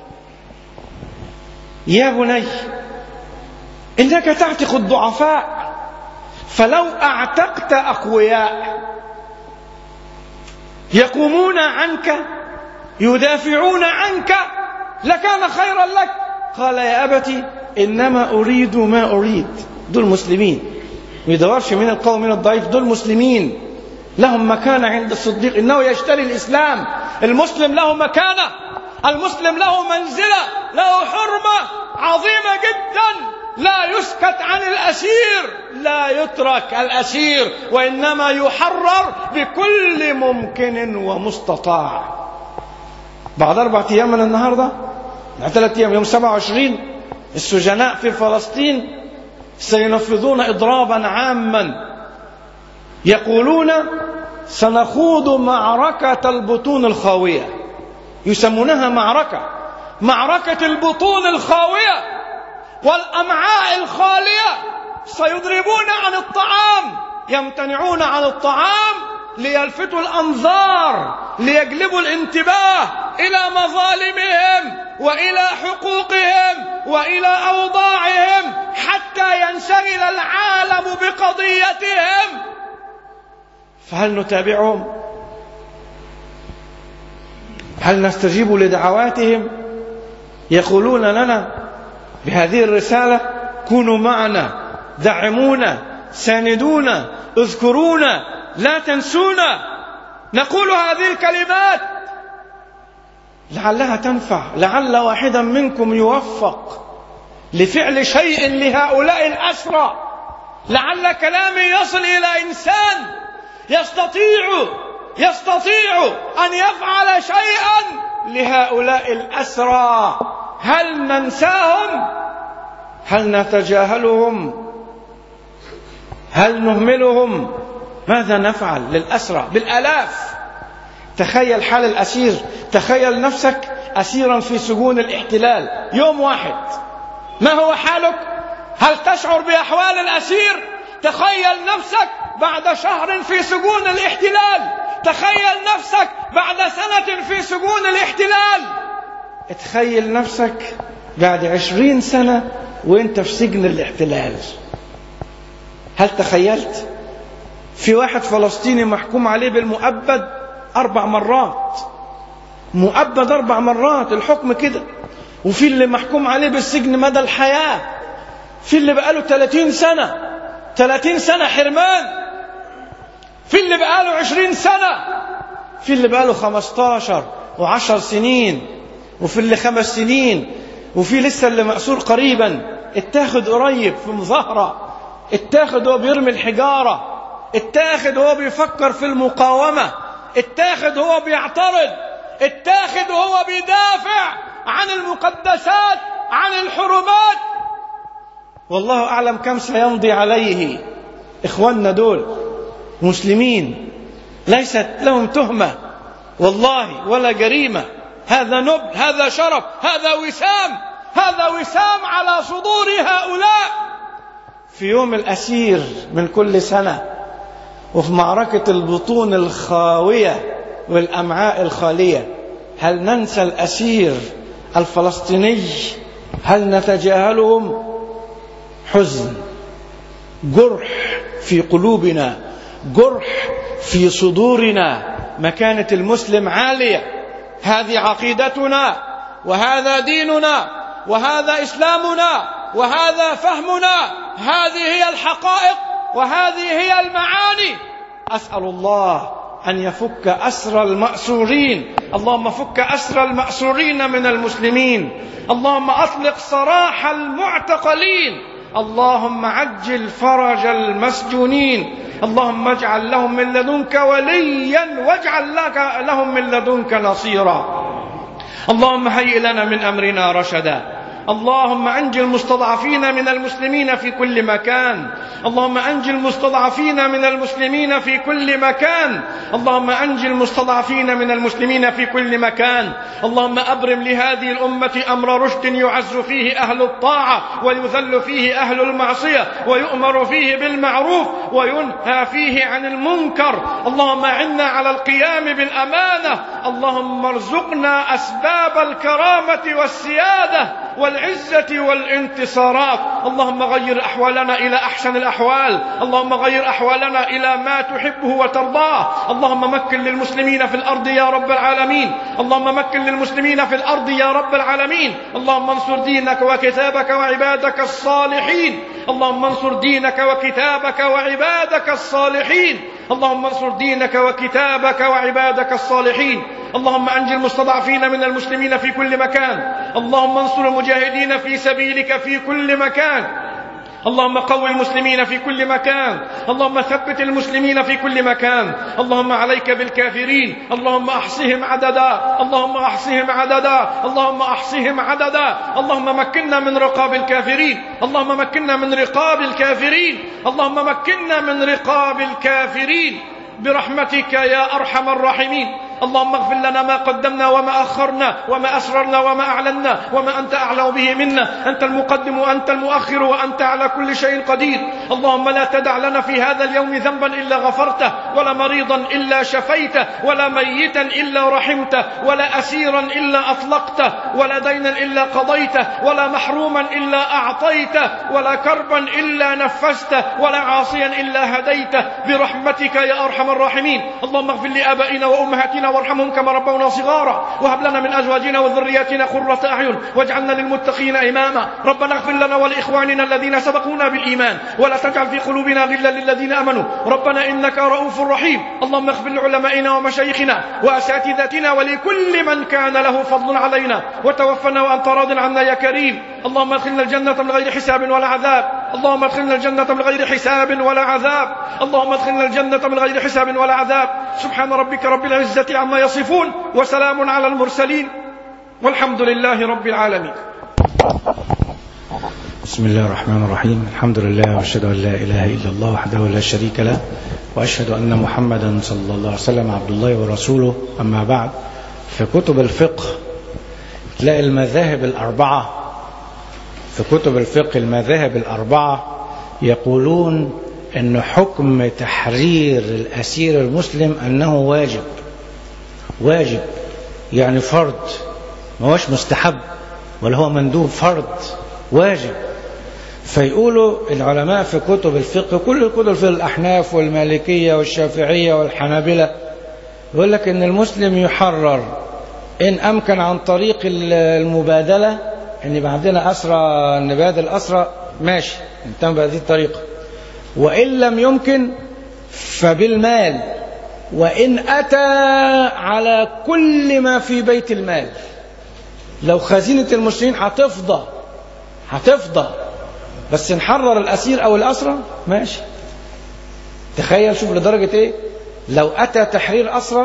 يا بني إنك تعتق الضعفاء، فلو أعتقت أقوياء يقومون عنك يدافعون عنك لكان خيرا لك. قال يا أبتي إنما أريد ما أريد، دول مسلمين، ما يدورش من القوم من الضعيف، دول مسلمين لهم مكانة عند الصديق، إنه يشتري الإسلام. المسلم له مكانة، المسلم له منزلة، له حرمة عظيمة جدا، لا يسكت عن الأسير، لا يترك الأسير، وإنما يحرر بكل ممكن ومستطاع. بعد أربعة أيام من النهاردة، بعد ثلاثة أيام، يوم سبعة وعشرين، السجناء في فلسطين سينفذون إضرابا عاما، يقولون سنخوض معركة البطون الخاوية، يسمونها معركة معركة البطون الخاوية والأمعاء الخالية. سيضربون عن الطعام، يمتنعون عن الطعام ليلفتوا الأنظار، ليجلبوا الانتباه إلى مظالمهم وإلى حقوقهم وإلى أوضاعهم، حتى ينشغل العالم بقضيتهم. فهل نتابعهم؟ هل نستجيب لدعواتهم؟ يقولون لنا بهذه الرسالة كونوا معنا، دعمونا، ساندونا، اذكرونا، لا تنسونا. نقول هذه الكلمات لعلها تنفع، لعل واحدا منكم يوفق لفعل شيء لهؤلاء الأسرى، لعل كلامي يصل إلى إنسان يستطيع يستطيع أن يفعل شيئا لهؤلاء الأسرى. هل ننساهم؟ هل نتجاهلهم؟ هل نهملهم؟ ماذا نفعل للأسرى بالآلاف؟ تخيل حال الأسير، تخيل نفسك أسيرا في سجون الاحتلال يوم واحد، ما هو حالك؟ هل تشعر بأحوال الأسير؟ تخيل نفسك بعد شهر في سجون الاحتلال، تخيل نفسك بعد سنة في سجون الاحتلال، تخيل نفسك بعد عشرين سنة وانت في سجن الاحتلال. هل تخيلت؟ في واحد فلسطيني محكوم عليه بالمؤبد أربع مرات، مؤبد أربع مرات الحكم كده، وفي اللي محكوم عليه بالسجن مدى الحياة، في اللي بقاله ثلاثين سنة ثلاثين سنة حرمان، في اللي بقاله عشرين سنة، في اللي بقاله خمستاشر وعشر سنين، وفي اللي خمس سنين، وفي لسه اللي مأسور قريبا، اتاخد قريب في مظاهرة، اتاخد وهو بيرمي الحجارة، اتاخد وهو بيفكر في المقاومة، اتاخد وهو بيعترض، اتاخد وهو بيدافع عن المقدسات، عن الحرمات. والله أعلم كم سيمضي عليه. إخواننا دول مسلمين ليست لهم تهمة والله ولا جريمة. هذا نبل، هذا شرف، هذا وسام، هذا وسام على صدور هؤلاء. في يوم الأسير من كل سنة وفي معركة البطون الخاوية والأمعاء الخالية، هل ننسى الأسير الفلسطيني؟ هل نتجاهلهم؟ حزن، جرح في قلوبنا، جرح في صدورنا. مكانة المسلم عالية. هذه عقيدتنا، وهذا ديننا، وهذا إسلامنا، وهذا فهمنا. هذه هي الحقائق وهذه هي المعاني. أسأل الله أن يفك أسر المأسورين. اللهم فك أسر المأسورين من المسلمين. اللهم أطلق سراح المعتقلين. اللهم عجل فرج المسجونين. اللهم اجعل لهم من لدنك وليا واجعل لهم من لدنك نصيرا. اللهم هيئ لنا من أمرنا رشدا. اللهم أنجِ المستضعفين من المسلمين في كل مكان. اللهم أنجِ المستضعفين من المسلمين في كل مكان. اللهم أنجِ المستضعفين من المسلمين في كل مكان. اللهم أبرم لهذه الأمة أمر رشد يعز فيه أهل الطاعة ويذل فيه أهل المعصية، ويؤمر فيه بالمعروف وينهى فيه عن المنكر. اللهم أعنا على القيام بالأمانة. اللهم ارزقنا أسباب الكرامة والسيادة والعزة والانتصارات. اللهم غير أحوالنا إلى أحسن الأحوال. اللهم غير أحوالنا إلى ما تحبه وترضاه. اللهم مكن للمسلمين في الأرض يا رب العالمين. اللهم مكن للمسلمين في الأرض يا رب العالمين. اللهم انصر دينك وكتابك وعبادك الصالحين. اللهم انصر دينك وكتابك وعبادك الصالحين. اللهم انصر دينك وكتابك وعبادك الصالحين. اللهم أنجِ المستضعفين من المسلمين في كل مكان. اللهم انصر المجاهدين في سبيلك في كل مكان. اللهم قوي المسلمين في كل مكان. اللهم ثبت المسلمين في كل مكان. اللهم عليك بالكافرين. اللهم أحصهم عددا. اللهم أحصهم عددا. اللهم أحصهم عددا. اللهم مكننا من رقاب الكافرين. اللهم مكننا من رقاب الكافرين. اللهم مكننا من رقاب الكافرين برحمتك يا أرحم الراحمين. اللهم اغفر لنا ما قدمنا وما أخرنا وما أسررنا وما أعلنا وما أنت أعلم به منا. أنت المقدم وأنت المؤخر وأنت على كل شيء قدير. اللهم لا تدع لنا في هذا اليوم ذنبا إلا غفرته، ولا مريضا إلا شفيته، ولا ميتا إلا رحمته، ولا أسيرا إلا أطلقته، ولا دينا إلا قضيته، ولا محروما إلا أعطيته، ولا كربا إلا نفسته، ولا عاصيا إلا هديته برحمتك يا أرحم الراحمين. اللهم اغفر لآبائنا وأمهاتنا وارحمهم كما ربونا صغارا، وهب لنا من أزواجنا وذرياتنا قرة أعين واجعلنا للمتقين إماما. ربنا اغفر لنا ولإخواننا الذين سبقونا بالإيمان ولا تجعل في قلوبنا غلا للذين آمنوا ربنا إنك رؤوف رحيم. اللهم اغفر لعلمائنا ومشايخنا وأساتذتنا ولكل من كان له فضل علينا، وتوفنا وأنت راض عنا يا كريم. اللهم ادخلنا الجنة من غير حساب ولا عذاب. اللهم ادخلنا الجنة من غير حساب ولا عذاب. اللهم ادخلنا الجنة من غير حساب ولا عذاب. سبحان ربك رب العزة عما يصفون، وسلام على المرسلين، والحمد لله رب العالمين. بسم الله الرحمن الرحيم. الحمد لله واشهد ان لا اله الا الله وحده لا شريك له، واشهد ان محمدا صلى الله عليه وسلم عبد الله ورسوله. اما بعد، في كتب الفقه تلاقي المذاهب الاربعه في كتب الفقه المذاهب الاربعه يقولون ان حكم تحرير الاسير المسلم انه واجب. واجب يعني فرض، ما هوش مستحب ولا هو مندوب، فرض واجب. فيقولوا العلماء في كتب الفقه، كل الكتب في الأحناف والمالكية والشافعية والحنابلة، يقول لك ان المسلم يحرر ان امكن عن طريق المبادلة، ان يبقى عندنا أسرى نبادل أسرى، ماشي نتم بهذه الطريقة. وإن لم يمكن فبالمال، وإن أتى على كل ما في بيت المال. لو خزينة المسلمين هتفضى هتفضى بس نحرر الأسير أو الأسرى، ماشي. تخيل، شوف لدرجة إيه، لو أتى تحرير أسرى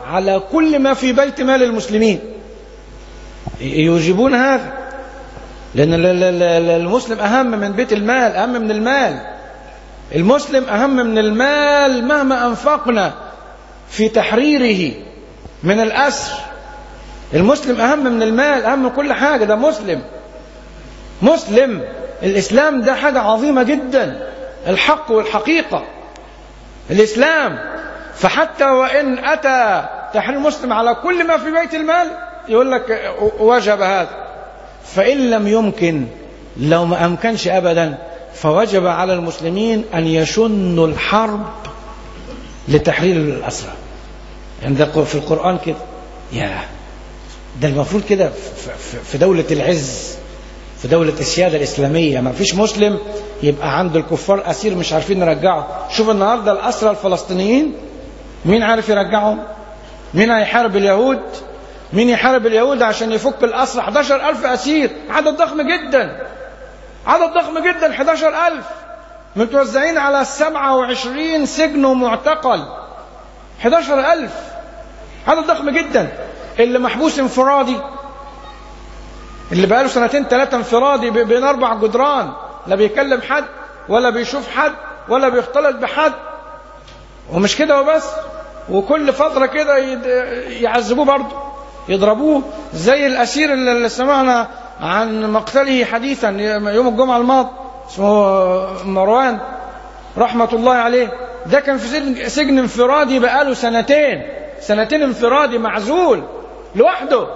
على كل ما في بيت مال المسلمين. يوجبون هذا، لأن المسلم أهم من بيت المال، أهم من المال. المسلم أهم من المال مهما أنفقنا في تحريره من الأسر. المسلم أهم من المال، أهم من كل حاجة. ده مسلم مسلم الإسلام ده حاجة عظيمة جدا، الحق والحقيقة الإسلام. فحتى وإن أتى تحرير المسلم على كل ما في بيت المال يقول لك وجب هذا. فإن لم يمكن، لو ما أمكنش أبدا، فوجب على المسلمين أن يشنوا الحرب لتحرير الأسرى. يعني ده في القرآن كده. يا ده المفروض كده في دولة العز، في دولة السيادة الإسلامية، ما فيش مسلم يبقى عند الكفار أسير مش عارفين نرجعه. شوف النهاردة الأسرى الفلسطينيين، مين عارف يرجعهم؟ مين هيحارب اليهود؟ مين يحارب اليهود عشان يفك الأسرى؟ احد عشر ألف أسير، عدد ضخم جدا، عدد ضخم جدا. احد عشر ألف متوزعين على سبعة وعشرين سجن ومعتقل. احد عشر ألف عدد ضخم جدا. اللي محبوس انفرادي، اللي بقاله سنتين ثلاثة انفرادي بين أربع جدران، لا بيكلم حد ولا بيشوف حد ولا بيختلط بحد. ومش كده وبس، وكل فترة كده يعذبوه برضه، يضربوه زي الأسير اللي سمعنا عن مقتله حديثا يوم الجمعة الماضي، اسمه مروان رحمة الله عليه. ده كان في سجن, سجن انفرادي بقاله سنتين سنتين انفرادي معزول لوحده.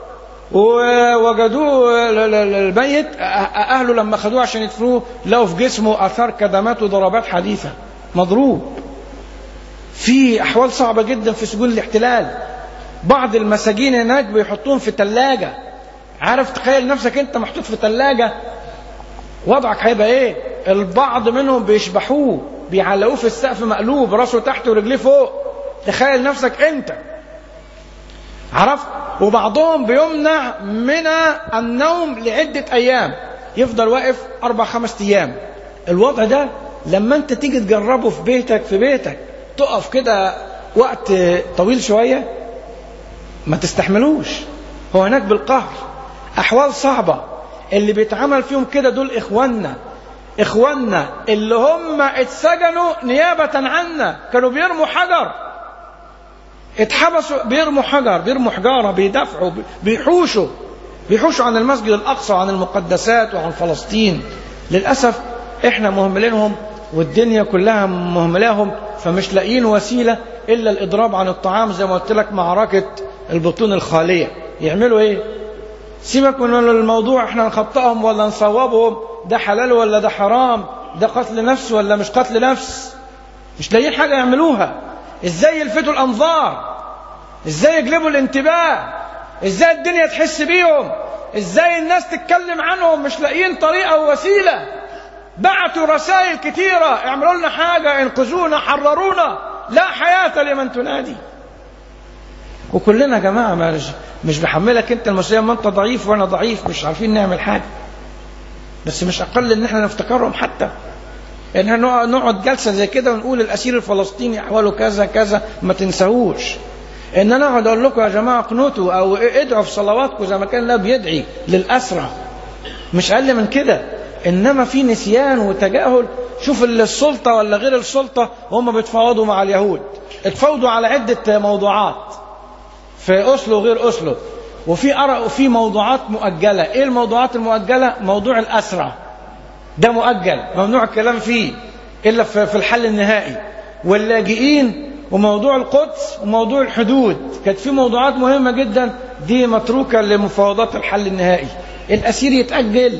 ووجدوه الميت، أهله لما خدوه عشان يدفنوه لقوا في جسمه أثار كدمات وضربات حديثة، مضروب. في أحوال صعبة جدا في سجون الاحتلال. بعض المساجين هناك بيحطوهم في تلاجة. عارف تخيل نفسك انت محطوط في تلاجة، وضعك هيبقى ايه؟ البعض منهم بيشبحوه، بيعلقوه في السقف مقلوب، راسه تحت ورجليه فوق. تخيل نفسك انت، عرفت؟ وبعضهم بيمنع من النوم لعدة ايام، يفضل واقف اربع خمس ايام. الوضع ده لما انت تيجي تجربه في بيتك في بيتك تقف كده وقت طويل شوية ما تستحملوش. هو هناك بالقهر، أحوال صعبة. اللي بيتعمل فيهم كده دول إخواننا إخواننا اللي هم اتسجنوا نيابة عنا، كانوا بيرموا حجر، اتحبسوا بيرموا حجر، بيرموا حجارة، بيدافعوا، بيحوشوا بيحوشوا عن المسجد الأقصى وعن المقدسات وعن فلسطين. للأسف احنا مهملينهم والدنيا كلها مهملاهم، فمش لاقيين وسيلة إلا الإضراب عن الطعام. زي ما قلت لك معركة البطون الخالية. يعملوا إيه؟ سيبك من الموضوع احنا نخطئهم ولا نصوبهم، ده حلال ولا ده حرام، ده قتل نفس ولا مش قتل نفس. مش لاقيين حاجة يعملوها. ازاي يلفتوا الأنظار، ازاي يجلبوا الانتباه، ازاي الدنيا تحس بيهم، ازاي الناس تتكلم عنهم. مش لاقيين طريقة ووسيلة. بعتوا رسائل كتيرة، اعملوا لنا حاجة، انقذونا، حررونا، لا حياة لمن تنادي. وكلنا يا جماعة مش, مش بحملك انت المسؤولية، ما انت ضعيف وانا ضعيف، مش عارفين نعمل حاجة. بس مش اقل ان احنا نفتكرهم، حتى ان احنا نقعد جلسة زي كده ونقول الاسير الفلسطيني احواله كذا كذا، ما تنساهوش. ان انا اقعد اقول لكم يا جماعة قنوتوا او ادعوا في صلواتكم زي ما كان الله بيدعي للأسرى، مش اقل من كده. انما في نسيان وتجاهل. شوف السلطة ولا غير السلطة هم بيتفاوضوا مع اليهود، اتفاوضوا على عدة موضوعات في أوسلو وغير أوسلو، وفي أرق وفي موضوعات مؤجلة. ايه الموضوعات المؤجلة؟ موضوع الأسرى ده مؤجل، ممنوع الكلام فيه إلا في الحل النهائي. واللاجئين وموضوع القدس وموضوع الحدود، كانت في موضوعات مهمة جدا دي متروكة لمفاوضات الحل النهائي. الأسير يتأجل،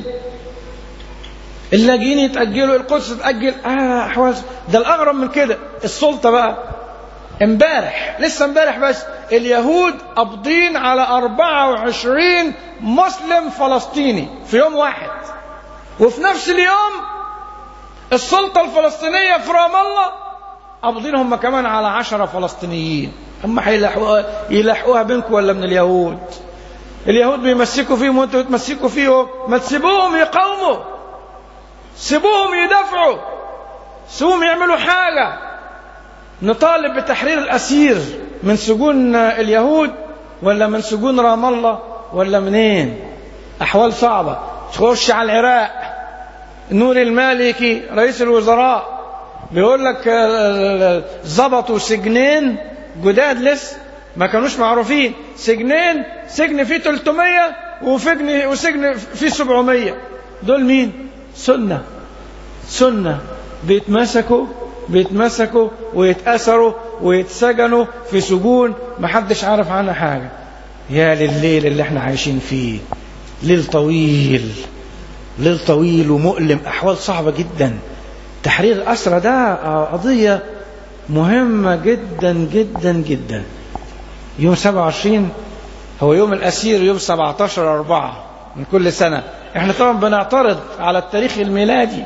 اللاجئين يتأجلوا، القدس تتأجل. آه أحوال. ده الأغرب من كده السلطة بقى. امبارح لسه امبارح بس اليهود قابضين على أربعة وعشرين مسلم فلسطيني في يوم واحد، وفي نفس اليوم السلطة الفلسطينية في رام الله قابضين هم كمان على عشرة فلسطينيين. هم هيلاحقوها يلاحقوها بينكم ولا من اليهود؟ اليهود بيمسكوا فيهم وانتوا بتمسكوا فيهم. ما تسيبوهم يقاوموا، سيبوهم يدافعوا، سيبوهم يعملوا حاجة. نطالب بتحرير الأسير من سجون اليهود ولا من سجون رام الله ولا منين؟ أحوال صعبة. تخش على العراق، نور المالكي رئيس الوزراء بيقول لك ضبطوا سجنين جداد لسه ما كانوش معروفين، سجنين، سجن فيه ثلاثمية وسجن وسجن فيه سبعمية. دول مين؟ سنة سنة بيتمسكوا بيتمسكوا ويتأثروا ويتسجنوا في سجون ما حدش عارف عنها حاجة. يا لليل اللي احنا عايشين فيه، ليل طويل، ليل طويل ومؤلم، أحوال صعبة جدا. تحرير الأسرى ده قضية مهمة جدا جدا جدا. يوم سبعة وعشرين هو يوم الأسير، يوم سبعة عشر أربعة من كل سنة. احنا طبعا بنعترض على التاريخ الميلادي،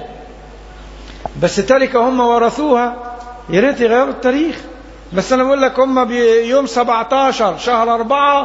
بس تركة هم ورثوها، يا ريت يغيروا التاريخ. بس أنا بقول لك هم بيوم سبعة عشر شهر أربعة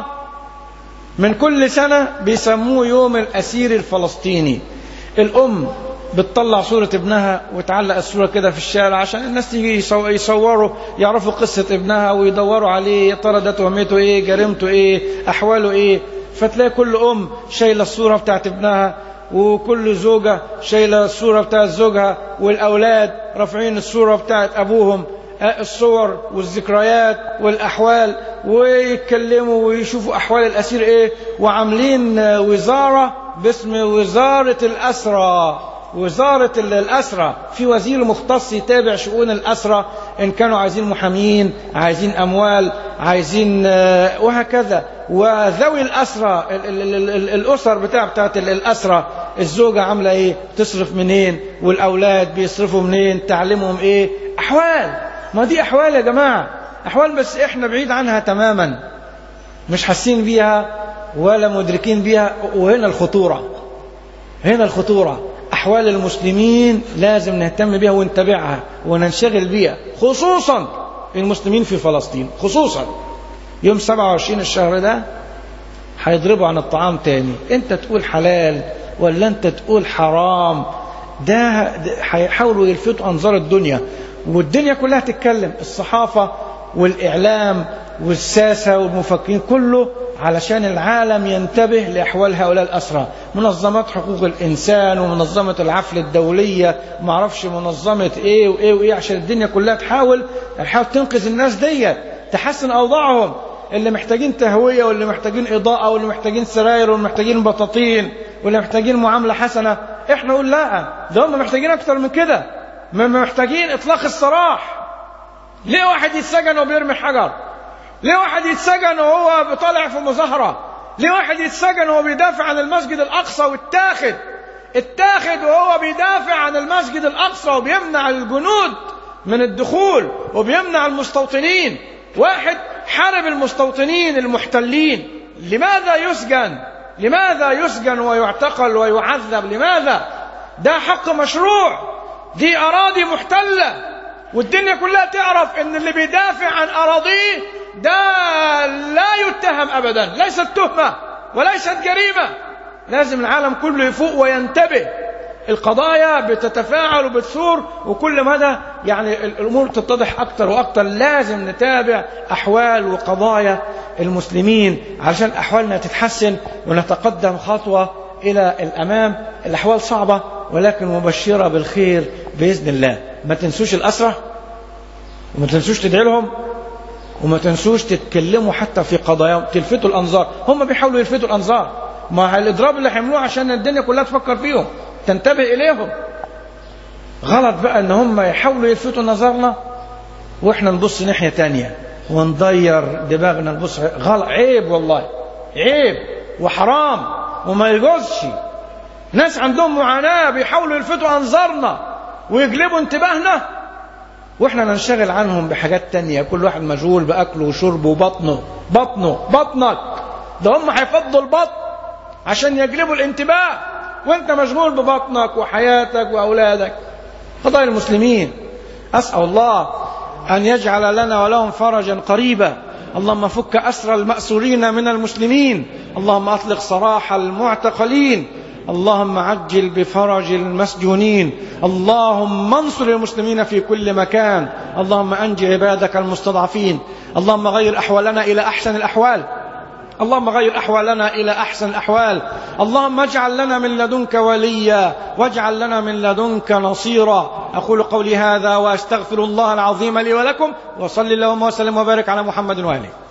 من كل سنة بيسموه يوم الأسير الفلسطيني. الأم بتطلع صورة ابنها وتعلق الصورة كده في الشارع عشان الناس تيجي يصوروا يعرفوا قصة ابنها ويدوروا عليه، يا ترى ده تهمته ايه، جريمته ايه، أحواله ايه. فتلاقي كل أم شايلة الصورة بتاعت ابنها، وكل زوجة شايلة الصورة بتاعت زوجها، والأولاد رافعين الصورة بتاعت أبوهم، الصور والذكريات والأحوال، ويتكلموا ويشوفوا أحوال الأسير إيه. وعاملين وزارة باسم وزارة الأسرى، وزارة الأسرى، في وزير مختص يتابع شؤون الأسرى، إن كانوا عايزين محامين، عايزين أموال، عايزين وهكذا. وذوي الأسرى، الأسر بتاع بتاعت الأسرى، الزوجة عاملة إيه، تصرف منين، والأولاد بيصرفوا منين، تعلمهم إيه. أحوال، ما دي أحوال يا جماعة، أحوال، بس إحنا بعيد عنها تماما، مش حاسين بيها ولا مدركين بيها. وهنا الخطورة، هنا الخطورة. أحوال المسلمين لازم نهتم بها ونتابعها وننشغل بها، خصوصا المسلمين في فلسطين. خصوصا يوم سبعة وعشرين الشهر ده هيضربوا عن الطعام تاني، انت تقول حلال ولا انت تقول حرام. ده هيحاولوا يلفتوا أنظار الدنيا، والدنيا كلها تتكلم، الصحافة والإعلام والساسة والمفكرين، كله علشان العالم ينتبه لأحوال هؤلاء الأسرى. منظمات حقوق الإنسان ومنظمة العفل الدولية، ما اعرفش منظمة إيه وإيه وإيه، عشان الدنيا كلها تحاول تحاول تنقذ الناس دي، تحسن أوضاعهم، اللي محتاجين تهوية واللي محتاجين إضاءة واللي محتاجين سراير واللي محتاجين بطاطين واللي محتاجين معاملة حسنة. إحنا نقول لا، ده هم محتاجين أكتر من كده، محتاجين إطلاق السراح. ليه واحد يتسجن وبيرمي حجر؟ ليه واحد يتسجن وهو بيطلع في مظاهرة؟ ليه واحد يتسجن وهو بيدافع عن المسجد الأقصى واتاخد اتاخد وهو بيدافع عن المسجد الأقصى وبيمنع الجنود من الدخول وبيمنع المستوطنين؟ واحد حارب المستوطنين المحتلين، لماذا يسجن؟ لماذا يسجن ويعتقل ويعذب؟ لماذا؟ ده حق مشروع، دي أراضي محتلة، والدنيا كلها تعرف ان اللي بيدافع عن أراضيه ده لا يتهم أبدا، ليست تهمة وليست جريمة. لازم العالم كله يفوق وينتبه. القضايا بتتفاعل وبتثور، وكل مدى يعني الأمور تتضح أكتر وأكتر. لازم نتابع أحوال وقضايا المسلمين علشان أحوالنا تتحسن ونتقدم خطوة إلى الأمام. الأحوال صعبة ولكن مبشرة بالخير بإذن الله. ما تنسوش الأسرى، وما تنسوش تدعي لهم، وما تنسوش تتكلموا حتى في قضاياهم، تلفتوا الأنظار. هم بيحاولوا يلفتوا الأنظار، ما الإضراب اللي حملوه عشان الدنيا كلها تفكر فيهم، تنتبه إليهم. غلط بقى ان هم يحاولوا يلفتوا نظرنا واحنا نبص ناحية تانية ونضير دماغنا نبص. غلط، عيب والله، عيب وحرام وما يجوزش. ناس عندهم معاناة بيحاولوا يلفتوا أنظارنا ويجلبوا انتباهنا، واحنا ننشغل عنهم بحاجات تانية. كل واحد مشغول بأكله وشربه وبطنه. بطنه بطنك ده، هم هيفضوا البطن عشان يجلبوا الانتباه، وانت مشغول ببطنك وحياتك وأولادك. قضايا المسلمين أسأل الله أن يجعل لنا ولهم فرجا قريبا. اللهم فك أسر المأسورين من المسلمين، اللهم أطلق سراح المعتقلين، اللهم عجل بفرج المسجونين، اللهم انصر المسلمين في كل مكان، اللهم أنج عبادك المستضعفين، اللهم غير أحوالنا إلى أحسن الأحوال، اللهم غير أحوالنا إلى أحسن الأحوال. اللهم اجعل لنا من لدنك وليا واجعل لنا من لدنك نصيرا. أقول قولي هذا وأستغفر الله العظيم لي ولكم، وصل اللهم وسلم وبارك على محمد وآله.